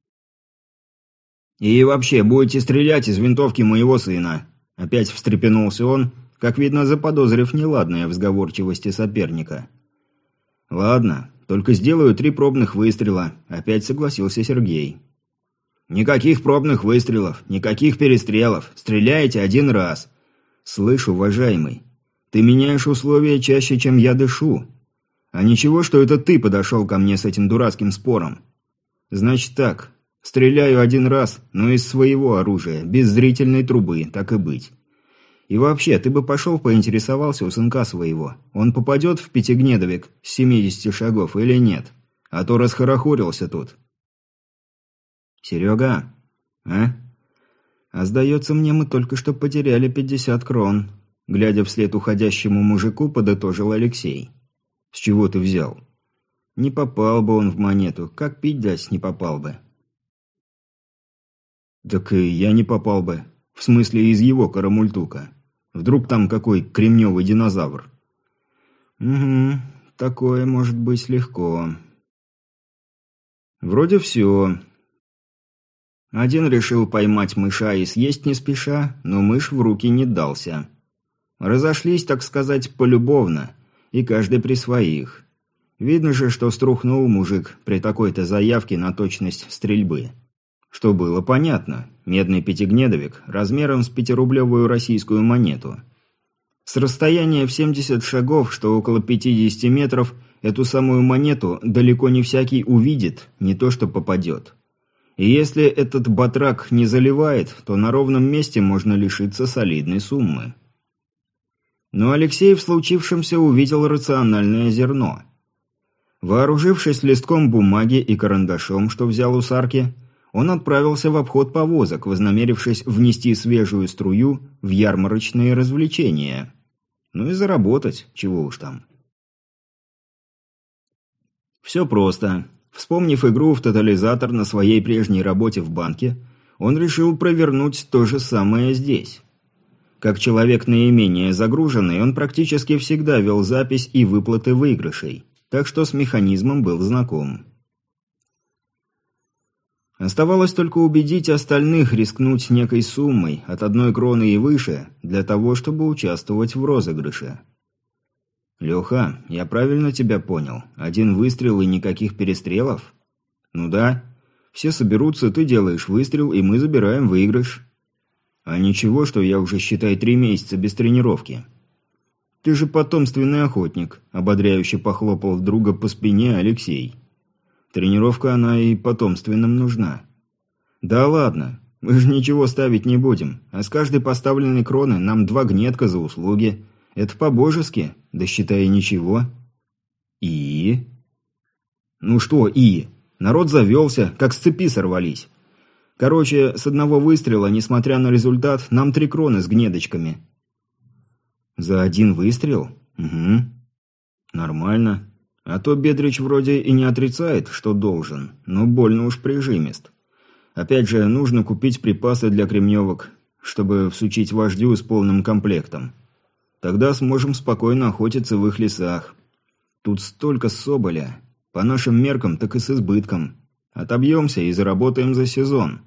«И вообще, будете стрелять из винтовки моего сына», — опять встрепенулся он, как видно, заподозрив неладное в сговорчивости соперника. «Ладно, только сделаю три пробных выстрела», — опять согласился Сергей. «Никаких пробных выстрелов, никаких перестрелов, стреляете один раз». «Слышь, уважаемый, ты меняешь условия чаще, чем я дышу. А ничего, что это ты подошел ко мне с этим дурацким спором. Значит так, стреляю один раз, но из своего оружия, без зрительной трубы, так и быть. И вообще, ты бы пошел поинтересовался у сынка своего, он попадет в пятигнедовик с семидесяти шагов или нет? А то расхорохорился тут». «Серега, а? А сдается мне, мы только что потеряли пятьдесят крон», глядя вслед уходящему мужику, подытожил Алексей. «С чего ты взял?» «Не попал бы он в монету, как пить дать не попал бы». «Так и я не попал бы. В смысле, из его карамультука. Вдруг там какой кремневый динозавр?» «Угу, такое может быть легко». «Вроде все». Один решил поймать мыша и съесть не спеша, но мышь в руки не дался. Разошлись, так сказать, полюбовно, и каждый при своих. Видно же, что струхнул мужик при такой-то заявке на точность стрельбы. Что было понятно, медный пятигнедовик размером с пятирублевую российскую монету. С расстояния в семьдесят шагов, что около пятидесяти метров, эту самую монету далеко не всякий увидит, не то что попадет. И если этот батрак не заливает, то на ровном месте можно лишиться солидной суммы. Но Алексей в случившемся увидел рациональное зерно. Вооружившись листком бумаги и карандашом, что взял у Сарки, он отправился в обход повозок, вознамерившись внести свежую струю в ярмарочные развлечения. Ну и заработать, чего уж там. Все просто. Вспомнив игру в тотализатор на своей прежней работе в банке, он решил провернуть то же самое здесь. Как человек наименее загруженный, он практически всегда вел запись и выплаты выигрышей, так что с механизмом был знаком. Оставалось только убедить остальных рискнуть некой суммой, от одной кроны и выше, для того, чтобы участвовать в розыгрыше. «Леха, я правильно тебя понял? Один выстрел и никаких перестрелов?» «Ну да. Все соберутся, ты делаешь выстрел, и мы забираем выигрыш». «А ничего, что я уже, считай, три месяца без тренировки». «Ты же потомственный охотник», – ободряюще похлопал друга по спине Алексей. «Тренировка она и потомственным нужна». «Да ладно, мы же ничего ставить не будем, а с каждой поставленной кроны нам два гнетка за услуги. Это по-божески, да считай ничего». «И?» «Ну что «и»? Народ завелся, как с цепи сорвались. Короче, с одного выстрела, несмотря на результат, нам три кроны с гнедочками». «За один выстрел? Угу. Нормально. А то Бедрич вроде и не отрицает, что должен, но больно уж прижимист. Опять же, нужно купить припасы для кремневок, чтобы всучить вождю с полным комплектом. Тогда сможем спокойно охотиться в их лесах. Тут столько соболя. По нашим меркам, так и с избытком. Отобьемся и заработаем за сезон».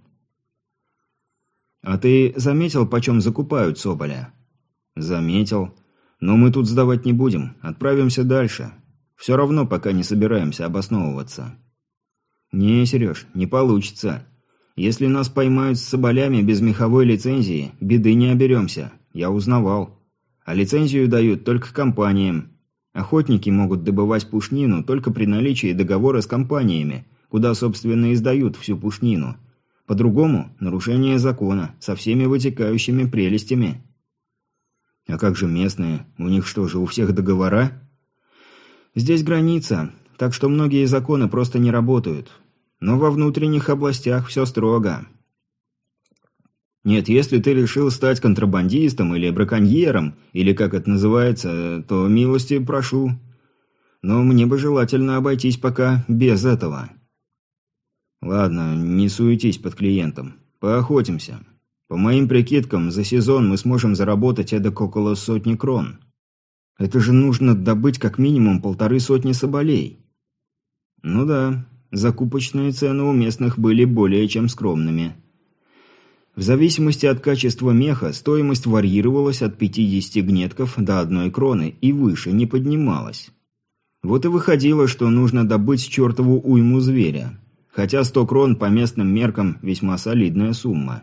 «А ты заметил, почем закупают соболя?» «Заметил. Но мы тут сдавать не будем. Отправимся дальше. Все равно пока не собираемся обосновываться». «Не, Сереж, не получится. Если нас поймают с соболями без меховой лицензии, беды не оберемся. Я узнавал. А лицензию дают только компаниям. Охотники могут добывать пушнину только при наличии договора с компаниями, куда, собственно, и сдают всю пушнину. По-другому – нарушение закона, со всеми вытекающими прелестями». «А как же местные? У них что же, у всех договора?» «Здесь граница, так что многие законы просто не работают. Но во внутренних областях все строго». «Нет, если ты решил стать контрабандистом или браконьером, или как это называется, то милости прошу. Но мне бы желательно обойтись пока без этого». «Ладно, не суетись под клиентом. Поохотимся. По моим прикидкам, за сезон мы сможем заработать эдак около сотни крон. Это же нужно добыть как минимум полторы сотни соболей». «Ну да, закупочные цены у местных были более чем скромными». В зависимости от качества меха, стоимость варьировалась от пятидесяти гнетков до одной кроны и выше не поднималась. Вот и выходило, что нужно добыть чертову уйму зверя. Хотя сто крон по местным меркам весьма солидная сумма.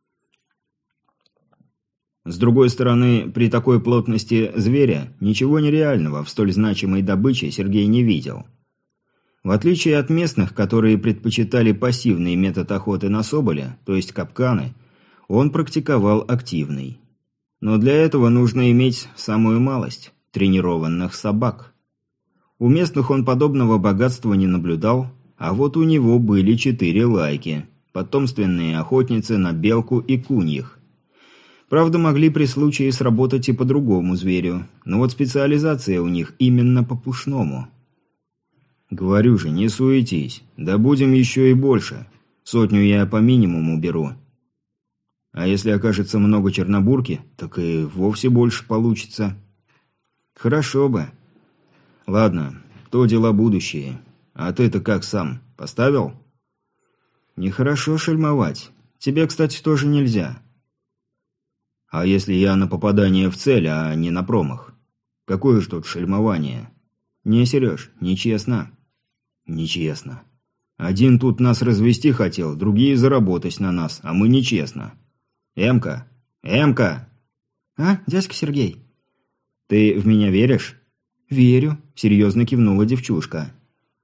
С другой стороны, при такой плотности зверя ничего нереального в столь значимой добыче Сергей не видел. В отличие от местных, которые предпочитали пассивный метод охоты на соболя, то есть капканы, он практиковал активный. Но для этого нужно иметь самую малость – тренированных собак. У местных он подобного богатства не наблюдал, а вот у него были четыре лайки – потомственные охотницы на белку и куньих. Правда, могли при случае сработать и по другому зверю, но вот специализация у них именно по пушному. «Говорю же, не суетись, да будем еще и больше. Сотню я по минимуму беру. А если окажется много чернобурки, так и вовсе больше получится». «Хорошо бы. Ладно, то дела будущие. А ты-то как сам, поставил?» «Нехорошо шельмовать. Тебе, кстати, тоже нельзя». «А если я на попадание в цель, а не на промах? Какое ж тут шельмование?» «Не, Сереж, нечестно». «Нечестно. Один тут нас развести хотел, другие заработать на нас, а мы нечестно. Эмка! Эмка!» «А, дядька Сергей?» «Ты в меня веришь?» «Верю», — серьезно кивнула девчушка.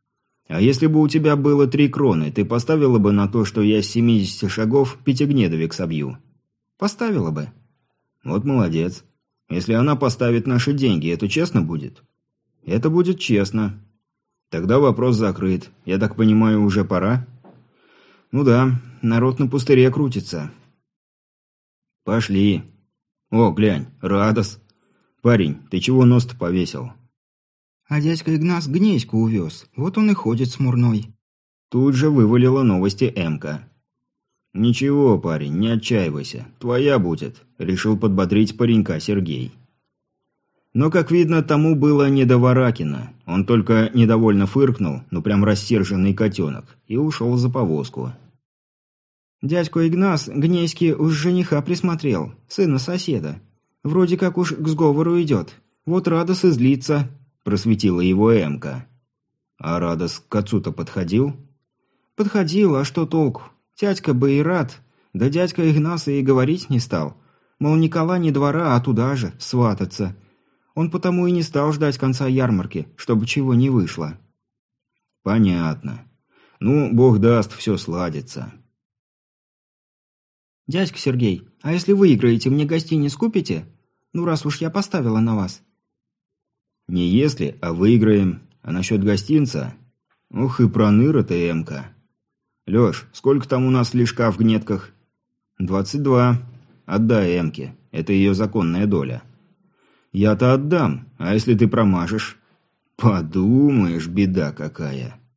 А если бы у тебя было три кроны, ты поставила бы на то, что я с семидесяти шагов пятигнедовик собью? Поставила бы. Вот молодец. Если она поставит наши деньги, это честно будет? Это будет честно. Тогда вопрос закрыт. Я так понимаю, уже пора? Ну да, народ на пустыре крутится. Пошли. О, глянь, Радос. Парень, ты чего нос-то повесил? А дядька Игнас Гнеську увез. Вот он и ходит смурной. Тут же вывалила новости Эмка. «Ничего, парень, не отчаивайся. Твоя будет», – решил подбодрить паренька Сергей. Но, как видно, тому было не до Варакина. Он только недовольно фыркнул, ну прям рассерженный котенок, и ушел за повозку. Дядька Игнас Гнеськи уж жениха присмотрел, сына соседа. Вроде как уж к сговору идет. Вот Радос и злится, просветила его Эмка. А Радос к отцу-то подходил? Подходил, а что толку? Тятька бы и рад, да дядька Игнаса и говорить не стал. Мол, Никола не двора, а туда же, свататься. Он потому и не стал ждать конца ярмарки, чтобы чего не вышло. Понятно. Ну, бог даст, все сладится. Дядька Сергей, а если выиграете, мне гостиниц купите? Ну, раз уж я поставила на вас. Не если, а выиграем. А насчет гостинца? Ух и проныра ты, Эмка. Лёш, сколько там у нас лишка в гнетках? Двадцать два. Отдай Эмке. Это ее законная доля. Я-то отдам, а если ты промажешь? Подумаешь, беда какая.